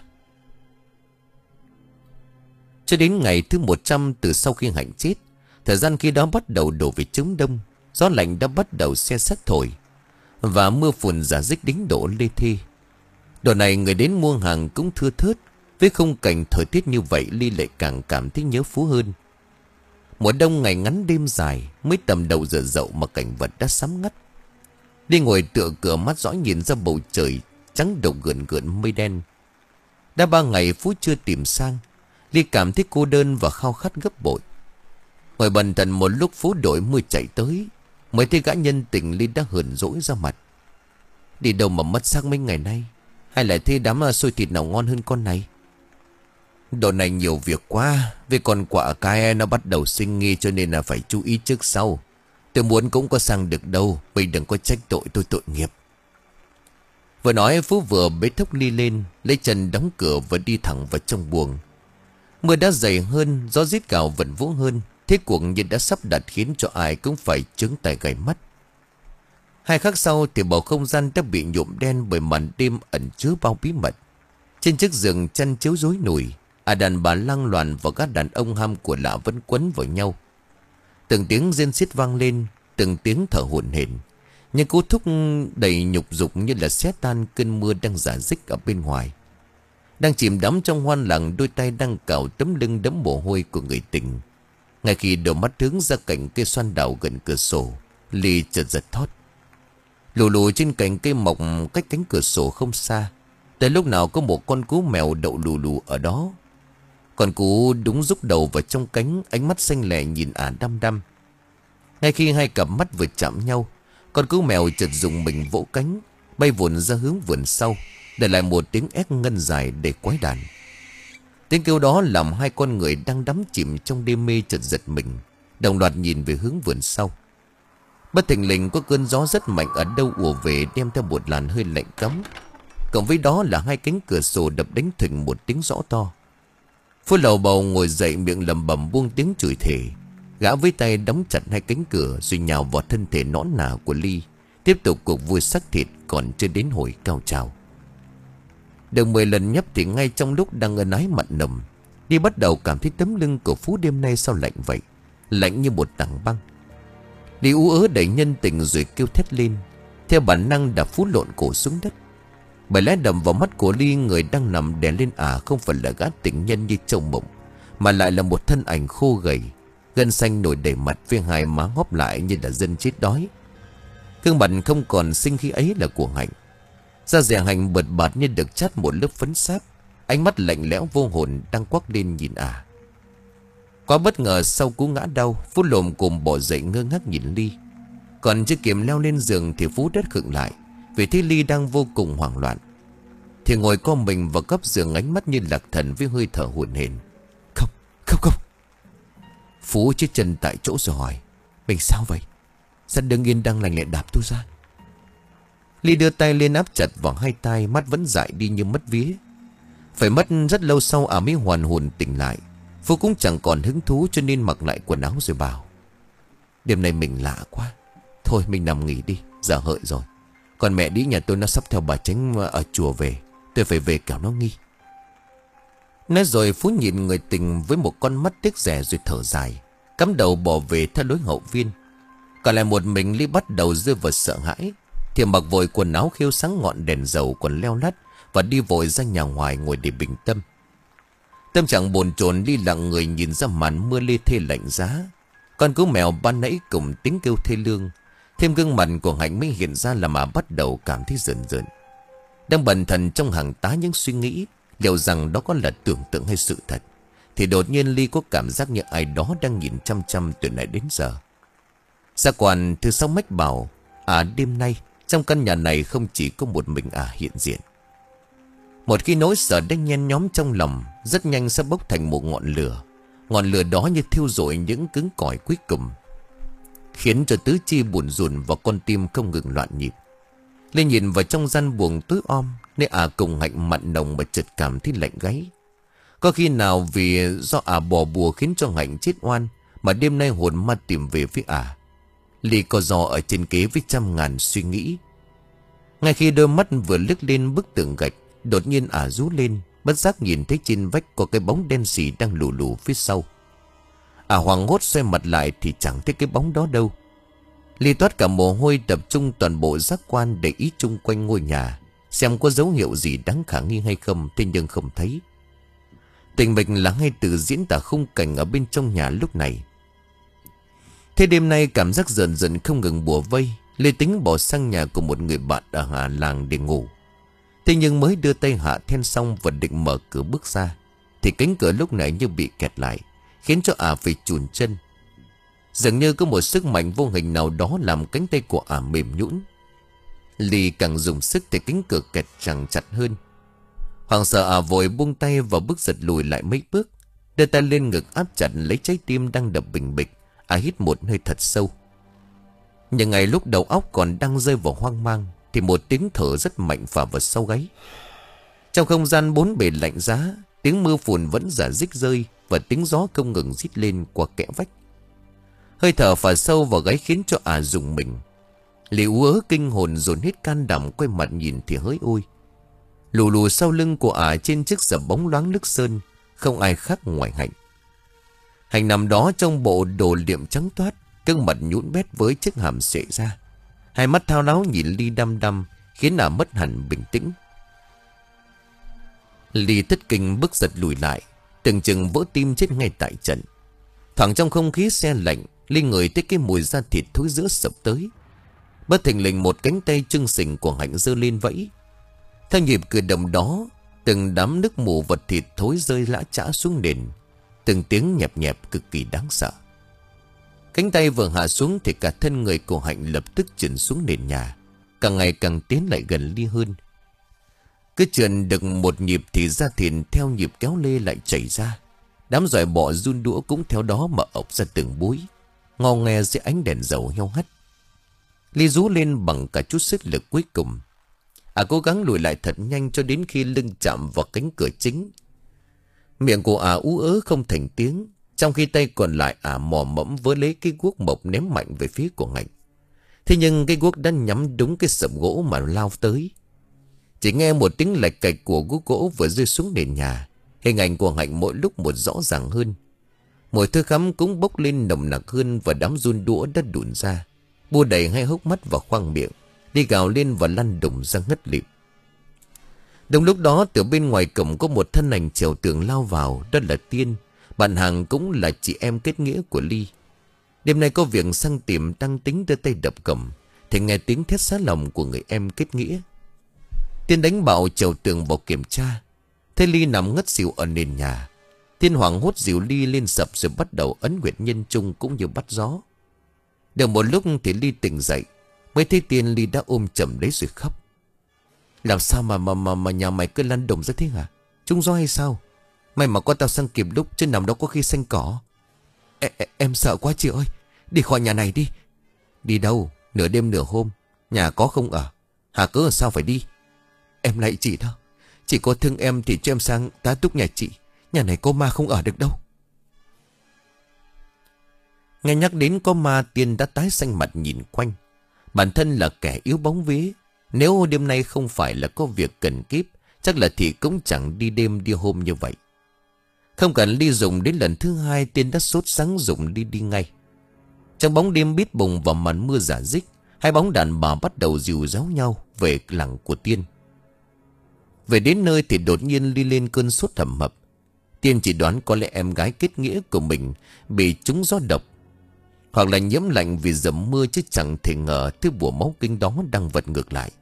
Cho đến ngày thứ một trăm từ sau khi Hạnh chết, thời gian khi đó bắt đầu đổ về chống đông. Gió lạnh đã bắt đầu se sắt thổi, và mưa phùn rả rích đính đổ lê thê. Độ này người đến mua hàng cũng thưa thớt. Với khung cảnh thời tiết như vậy, Ly lại càng cảm thấy nhớ Phú hơn. Mùa đông ngày ngắn đêm dài, mới tầm đầu giờ dậu mà cảnh vật đã sắm ngắt. Ly ngồi tựa cửa mắt dõi nhìn ra bầu trời trắng đục gợn gợn mây đen. Đã ba ngày Phú chưa tìm sang, Ly cảm thấy cô đơn và khao khát gấp bội. Ngồi bần thần một lúc Phú đội mưa chạy tới, mới thấy gã nhân tình Ly đã hờn dỗi ra mặt: "Đi đâu mà mất xác mấy ngày nay? Hay là thấy đám xôi thịt nào ngon hơn con này?" "Độ này nhiều việc quá, vì con quạ cái nó bắt đầu sinh nghi, cho nên là phải chú ý trước sau. Tôi muốn cũng có sang được đâu, bây đừng có trách tội tôi tội nghiệp." Vừa nói Phú vừa bế thốc Ly lên, lấy chân đóng cửa và đi thẳng vào trong buồng. Mưa đã dày hơn, gió rít cào vần vũ hơn. Thế cuộc như đã sắp đặt khiến cho ai cũng phải trứng tay gãy mắt. Hai khắc sau thì bầu không gian đã bị nhuộm đen bởi màn đêm ẩn chứa bao bí mật. Trên chiếc giường chăn chiếu rối nùi, à đàn bà lang loàn và các đàn ông ham của lạ vẫn quấn vào nhau. Từng tiếng rên xiết vang lên, từng tiếng thở hổn hển, những cú thúc đầy nhục dục như là xé tan cơn mưa đang rả rích ở bên ngoài. Đang chìm đắm trong hoan lạc, đôi tay đang cào tấm lưng đẫm mồ hôi của người tình. Ngay khi đôi mắt hướng ra cạnh cây xoan đào gần cửa sổ, Ly chợt giật thót. Lù lù trên cành cây mọc cách cánh cửa sổ không xa, tới lúc nào có một con cú mèo đậu lù lù ở đó. Con cú đúng rúc đầu vào trong cánh, ánh mắt xanh lè nhìn ả đăm đăm. Ngay khi hai cặp mắt vừa chạm nhau, con cú mèo chợt dùng mình vỗ cánh, bay vụn ra hướng vườn sau, để lại một tiếng ép ngân dài để quái đản. Tiếng kêu đó làm hai con người đang đắm chìm trong đêm mê chợt giật mình, đồng loạt nhìn về hướng vườn sau. Bất thình lình có cơn gió rất mạnh ở đâu ùa về, đem theo một làn hơi lạnh cấm. Cộng với đó là hai cánh cửa sổ đập đánh thình một tiếng rõ to. Phú lầu bầu ngồi dậy, miệng lẩm bẩm buông tiếng chửi thề. Gã với tay đóng chặt hai cánh cửa rồi nhào vào thân thể nõn nà của Ly, tiếp tục cuộc vui xác thịt còn chưa đến hồi cao trào. Được mười lần nhấp thì ngay trong lúc đang ân ái mặn nồng, Ly bắt đầu cảm thấy tấm lưng của Phú đêm nay sao lạnh vậy, lạnh như một tảng băng. Ly ú ớ đẩy nhân tình rồi kêu thét lên, theo bản năng đạp Phú lộn cổ xuống đất. Bởi lẽ đầm vào mắt của Ly, người đang nằm đè lên ả không phải là gã tình nhân như trông mộng, mà lại là một thân ảnh khô gầy, gân xanh nổi đầy mặt, với hai má hóp lại như là dân chết đói. Gương mặt không còn xinh khi ấy là của Hạnh. Da dẻ Hạnh bợt bạt như được chát một lớp phấn sáp, ánh mắt lạnh lẽo vô hồn đang quắc lên nhìn ả. Quá bất ngờ sau cú ngã đau, Phú lồm cồm bỏ dậy ngơ ngác nhìn Ly. Còn chưa kịp leo lên giường thì Phú đất khựng lại, vì thấy Ly đang vô cùng hoảng loạn. thì ngồi co mình vào góc giường, ánh mắt như lạc thần với hơi thở hổn hển. Không, không, không. Phú chết chân tại chỗ rồi hỏi: Mình sao vậy? Sao đứng yên đang lành lại đạp tôi ra? Ly đưa tay lên áp chặt vào hai tay, mắt vẫn dại đi như mất vía. Phải mất rất lâu sau ả mới hoàn hồn tỉnh lại. Phú cũng chẳng còn hứng thú cho nên mặc lại quần áo rồi bảo: Đêm nay mình lạ quá, thôi mình nằm nghỉ đi, giờ hợi rồi. Còn mẹ đĩ nhà tôi nó sắp theo bà Chánh ở chùa về, tôi phải về kẻo nó nghi. Nói rồi Phú nhìn người tình với một con mắt tiếc rẻ rồi thở dài, cắm đầu bỏ về theo lối hậu viên. Còn lại một mình, Ly bắt đầu rơi vào sợ hãi, thì mặc vội quần áo khêu sáng ngọn đèn dầu còn leo lắt và đi vội ra nhà ngoài ngồi để bình tâm. Tâm trạng bồn chồn, Ly lặng người nhìn ra màn mưa lê thê lạnh giá. Con cú mèo ban nãy cùng tiếng kêu thê lương, thêm gương mặt của Hạnh mới hiện ra làm mà bắt đầu cảm thấy rợn rợn. Đang bần thần trong hàng tá những suy nghĩ liệu rằng đó có là tưởng tượng hay sự thật, thì đột nhiên Ly có cảm giác như ai đó đang nhìn chăm chăm từ nãy đến giờ. Gia quản từ sau mách bảo: À, đêm nay trong căn nhà này không chỉ có một mình à hiện diện. Một khi nỗi sợ đang nhen nhóm trong lòng, rất nhanh sẽ bốc thành một ngọn lửa. Ngọn lửa đó như thiêu rụi những cứng cỏi cuối cùng, khiến cho tứ chi buồn rùn và con tim không ngừng loạn nhịp. Lên nhìn vào trong gian buồng tối om, nơi ả cùng Hạnh mặn nồng mà chợt cảm thấy lạnh gáy. Có khi nào vì do ả bỏ bùa khiến cho Hạnh chết oan mà đêm nay hồn ma tìm về phía ả? Ly co giò ở trên kế với trăm ngàn suy nghĩ. Ngay khi đôi mắt vừa liếc lên bức tường gạch, đột nhiên ả rú lên, bất giác nhìn thấy trên vách có cái bóng đen xì đang lù lù phía sau. Ả hoảng hốt xoay mặt lại thì chẳng thấy cái bóng đó đâu. Ly toát cả mồ hôi, tập trung toàn bộ giác quan để ý chung quanh ngôi nhà, xem có dấu hiệu gì đáng khả nghi hay không, thế nhưng không thấy. Tình mình là ngay từ diễn tả khung cảnh ở bên trong nhà lúc này. Thế đêm nay cảm giác dần dần không ngừng bủa vây, Lê tính bỏ sang nhà của một người bạn ở Hà Làng để ngủ. Thế nhưng mới đưa tay hạ then xong và định mở cửa bước ra, thì cánh cửa lúc này như bị kẹt lại, khiến cho ả phải chùn chân. Dường như có một sức mạnh vô hình nào đó làm cánh tay của ả mềm nhũn. Ly càng dùng sức thì cánh cửa kẹt chẳng chặt hơn. Hoàng sợ ả vội buông tay và bước giật lùi lại mấy bước, đưa tay lên ngực áp chặt lấy trái tim đang đập bình bịch. Ả hít một hơi thật sâu. Nhưng ngay lúc đầu óc còn đang rơi vào hoang mang, thì một tiếng thở rất mạnh phả vào sau gáy. Trong không gian bốn bề lạnh giá, tiếng mưa phùn vẫn rả rích rơi và tiếng gió không ngừng rít lên qua kẽ vách. Hơi thở phả sâu vào gáy khiến cho ả rùng mình. Lì ú ớ kinh hồn dồn hết can đảm quay mặt nhìn thì hỡi ôi. Lù lù sau lưng của ả trên chiếc giỏ bóng loáng nước sơn, không ai khác ngoài Hạnh. Hạnh nằm đó trong bộ đồ liệm trắng toát, gương mặt nhũn bét với chiếc hàm xệ ra. Hai mắt thao láo nhìn Ly đăm đăm, khiến ả mất hẳn bình tĩnh. Ly thất kinh bước giật lùi lại, tưởng chừng vỡ tim chết ngay tại trận. Thoảng trong không khí se lạnh, Ly ngửi thấy cái mùi da thịt thối rữa sập tới. Bất thình lình một cánh tay trưng sình của Hạnh giơ lên vẫy. Theo nhịp cử động đó, từng đám nước mù vật thịt thối rơi lã chã xuống nền, từng tiếng nhẹp nhẹp cực kỳ đáng sợ. Cánh tay vừa hạ xuống thì cả thân người của Hạnh lập tức trườn xuống nền nhà, càng ngày càng tiến lại gần Ly hơn. Cứ trườn được một nhịp thì da thịt theo nhịp kéo lê lại chảy ra. Đám giòi bọ run đũa cũng theo đó mà ộc ra từng búi, ngò nghe dưới ánh đèn dầu heo hắt. Ly rú lên bằng cả chút sức lực cuối cùng. Ả cố gắng lùi lại thật nhanh cho đến khi lưng chạm vào cánh cửa chính. Miệng của Ả ú ớ không thành tiếng, trong khi tay còn lại Ả mò mẫm với lấy cái guốc mộc ném mạnh về phía của Hạnh. Thế nhưng cái guốc đã nhắm đúng cái sập gỗ mà lao tới. Chỉ nghe một tiếng lạch cạch của guốc gỗ vừa rơi xuống nền nhà, hình ảnh của Hạnh mỗi lúc một rõ ràng hơn. Mùi thưa khắm cũng bốc lên nồng nặc hơn và đám run đũa đã đùn ra, bua đầy hai hốc mắt và khoang miệng, đi gào lên và lăn đùng ra ngất lịm. Đồng lúc đó từ bên ngoài cổng có một thân ảnh trèo tường lao vào, đó là Tiên, bạn hàng cũng là chị em kết nghĩa của Ly. Đêm nay có việc sang tìm đang tính đưa tay đập cổng, thì nghe tiếng thét xá lòng của người em kết nghĩa. Tiên đánh bạo trèo tường vào kiểm tra, thấy Ly nằm ngất xỉu ở nền nhà. Tiên hoảng hốt dìu Ly lên sập rồi bắt đầu ấn nguyệt nhân trung cũng như bắt gió. Được một lúc thì Ly tỉnh dậy, mới thấy Tiên Ly đã ôm chầm lấy rồi khóc. Làm sao mà mà mà, mà nhà mày cứ lăn đùng ra thế hả? Trúng gió hay sao? May mà có tao sang kịp lúc, chứ nằm đó có khi xanh cỏ. e, e, Em sợ quá chị ơi. Đi khỏi nhà này đi. Đi đâu? Nửa đêm nửa hôm, nhà có không ở? Hà cớ sao phải đi? Em lạy chị đó, chị có thương em thì cho em sang tá túc nhà chị. Nhà này có ma không ở được đâu. Nghe nhắc đến có ma, Tiên đã tái xanh mặt nhìn quanh. Bản thân là kẻ yếu bóng vía, nếu đêm nay không phải là có việc cần kíp, chắc là thị cũng chẳng đi đêm đi hôm như vậy. Không cần đi dùng đến lần thứ hai, Tiên đã sốt sắng dùng đi đi ngay. Trong bóng đêm bít bùng và màn mưa rả rích, hai bóng đàn bà bắt đầu dìu dáo nhau về làng của Tiên. Về đến nơi thì đột nhiên đi lên cơn sốt hầm hập. Tiên chỉ đoán có lẽ em gái kết nghĩa của mình bị trúng gió độc, hoặc là nhiễm lạnh vì dầm mưa, chứ chẳng thể ngờ thứ bùa máu kinh đó đang vật ngược lại.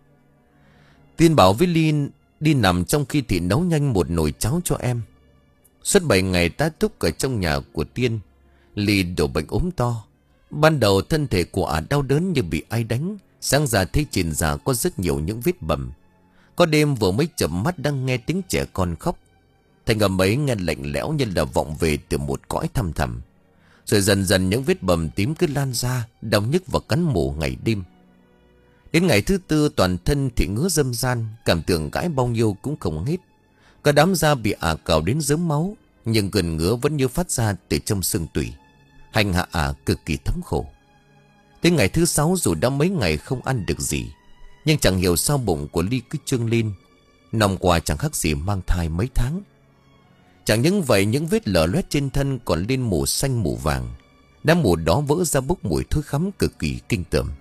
Tiên bảo với Linh đi nằm, trong khi thì nấu nhanh một nồi cháo cho em. Suốt bảy ngày tá túc ở trong nhà của Tiên, Ly đổ bệnh ốm to. Ban đầu thân thể của ả đau đớn như bị ai đánh. Sáng ra thấy trên da có rất nhiều những vết bầm. Có đêm vừa mới chợp mắt đang nghe tiếng trẻ con khóc. Thành âm ấy nghe lạnh lẽo như là vọng về từ một cõi thăm thẳm. Rồi dần dần những vết bầm tím cứ lan ra, đau nhức và cắn mổ ngày đêm. Đến ngày thứ tư, toàn thân thì ngứa dâm gian, cảm tưởng gãi bao nhiêu cũng không hết. Cả đám da bị ả cào đến rớm máu, nhưng cơn ngứa vẫn như phát ra từ trong xương tủy, hành hạ ả cực kỳ thống khổ. Tới ngày thứ sáu, dù đã mấy ngày không ăn được gì, nhưng chẳng hiểu sao bụng của Ly cứ trương lên. Năm qua chẳng khác gì mang thai mấy tháng. Chẳng những vậy, những vết lở loét trên thân còn lên mủ xanh mủ vàng. Đám mủ đó vỡ ra bốc mùi thối khắm cực kỳ kinh tởm.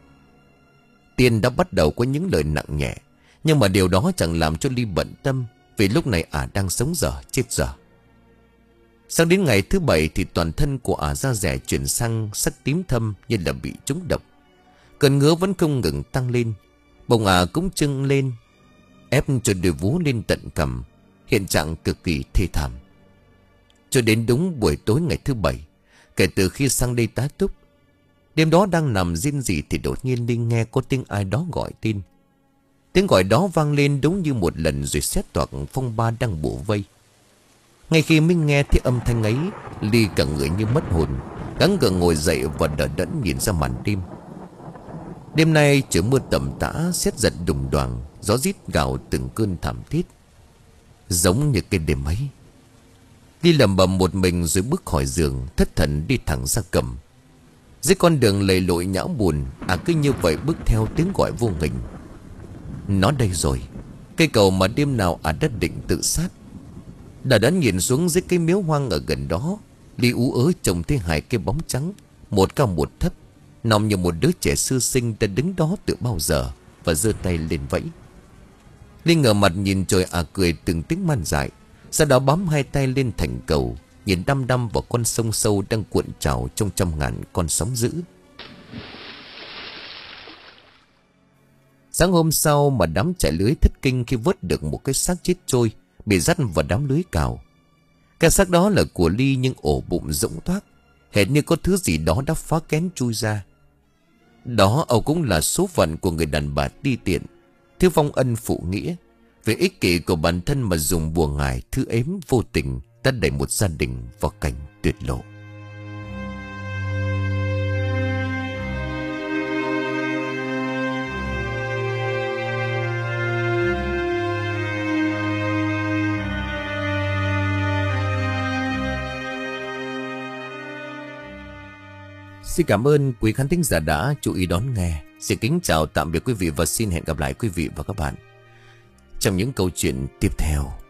Tiên đã bắt đầu có những lời nặng nhẹ, nhưng mà điều đó chẳng làm cho Ly bận tâm, vì lúc này ả đang sống dở chết dở. Sang đến ngày thứ bảy thì toàn thân của ả da rẻ chuyển sang sắc tím thâm như là bị trúng độc. Cơn ngứa vẫn không ngừng tăng lên, bụng ả cũng trưng lên, ép cho đôi vú lên tận cằm, hiện trạng cực kỳ thê thảm. Cho đến đúng buổi tối ngày thứ bảy, kể từ khi sang đây tá túc, đêm đó đang nằm rên rỉ thì đột nhiên Linh nghe có tiếng ai đó gọi tên. Tiếng gọi đó vang lên đúng như một lần rồi xét toạc phong ba đang bủa vây. Ngay khi Minh nghe thấy âm thanh ấy, Ly cả người như mất hồn, gắng gượng ngồi dậy và đờ đẫn nhìn ra màn đêm. Đêm nay trời mưa tầm tã, sét giật đùng đoàng, gió rít gào từng cơn thảm thiết, giống như cái đêm ấy. Ly lẩm bẩm một mình rồi bước khỏi giường, thất thần đi thẳng ra cầm. Dưới con đường lầy lội nhão buồn, à cứ như vậy bước theo tiếng gọi vô hình. Nó đây rồi, cây cầu mà đêm nào à đất định tự sát. Đã đắn nhìn xuống dưới cái miếu hoang ở gần đó, Ly ú ớ trông thấy hai cái bóng trắng, một cao một thấp, nằm như một đứa trẻ sơ sinh đã đứng đó từ bao giờ và giơ tay lên vẫy. Ly ngửa mặt nhìn trời à cười từng tiếng man dại, sau đó bám hai tay lên thành cầu, nhìn đăm đăm vào con sông sâu đang cuộn trào trong trăm ngàn con sóng dữ. Sáng hôm sau mà đám chạy lưới thất kinh khi vớt được một cái xác chết trôi bị dắt vào đám lưới cào. Cái xác đó là của Ly, nhưng ổ bụng rỗng toác, hệt như có thứ gì đó đã phá kén chui ra. Đó âu cũng là số phận của người đàn bà ti tiện, thiếu vong ân phụ nghĩa, vì ích kỷ của bản thân mà dùng bùa ngải thứ ếm vô tình đã đẩy một gia đình vào cảnh tuyệt lộ. Xin cảm ơn quý khán thính giả đã chú ý đón nghe. Xin kính chào tạm biệt quý vị và xin hẹn gặp lại quý vị và các bạn trong những câu chuyện tiếp theo.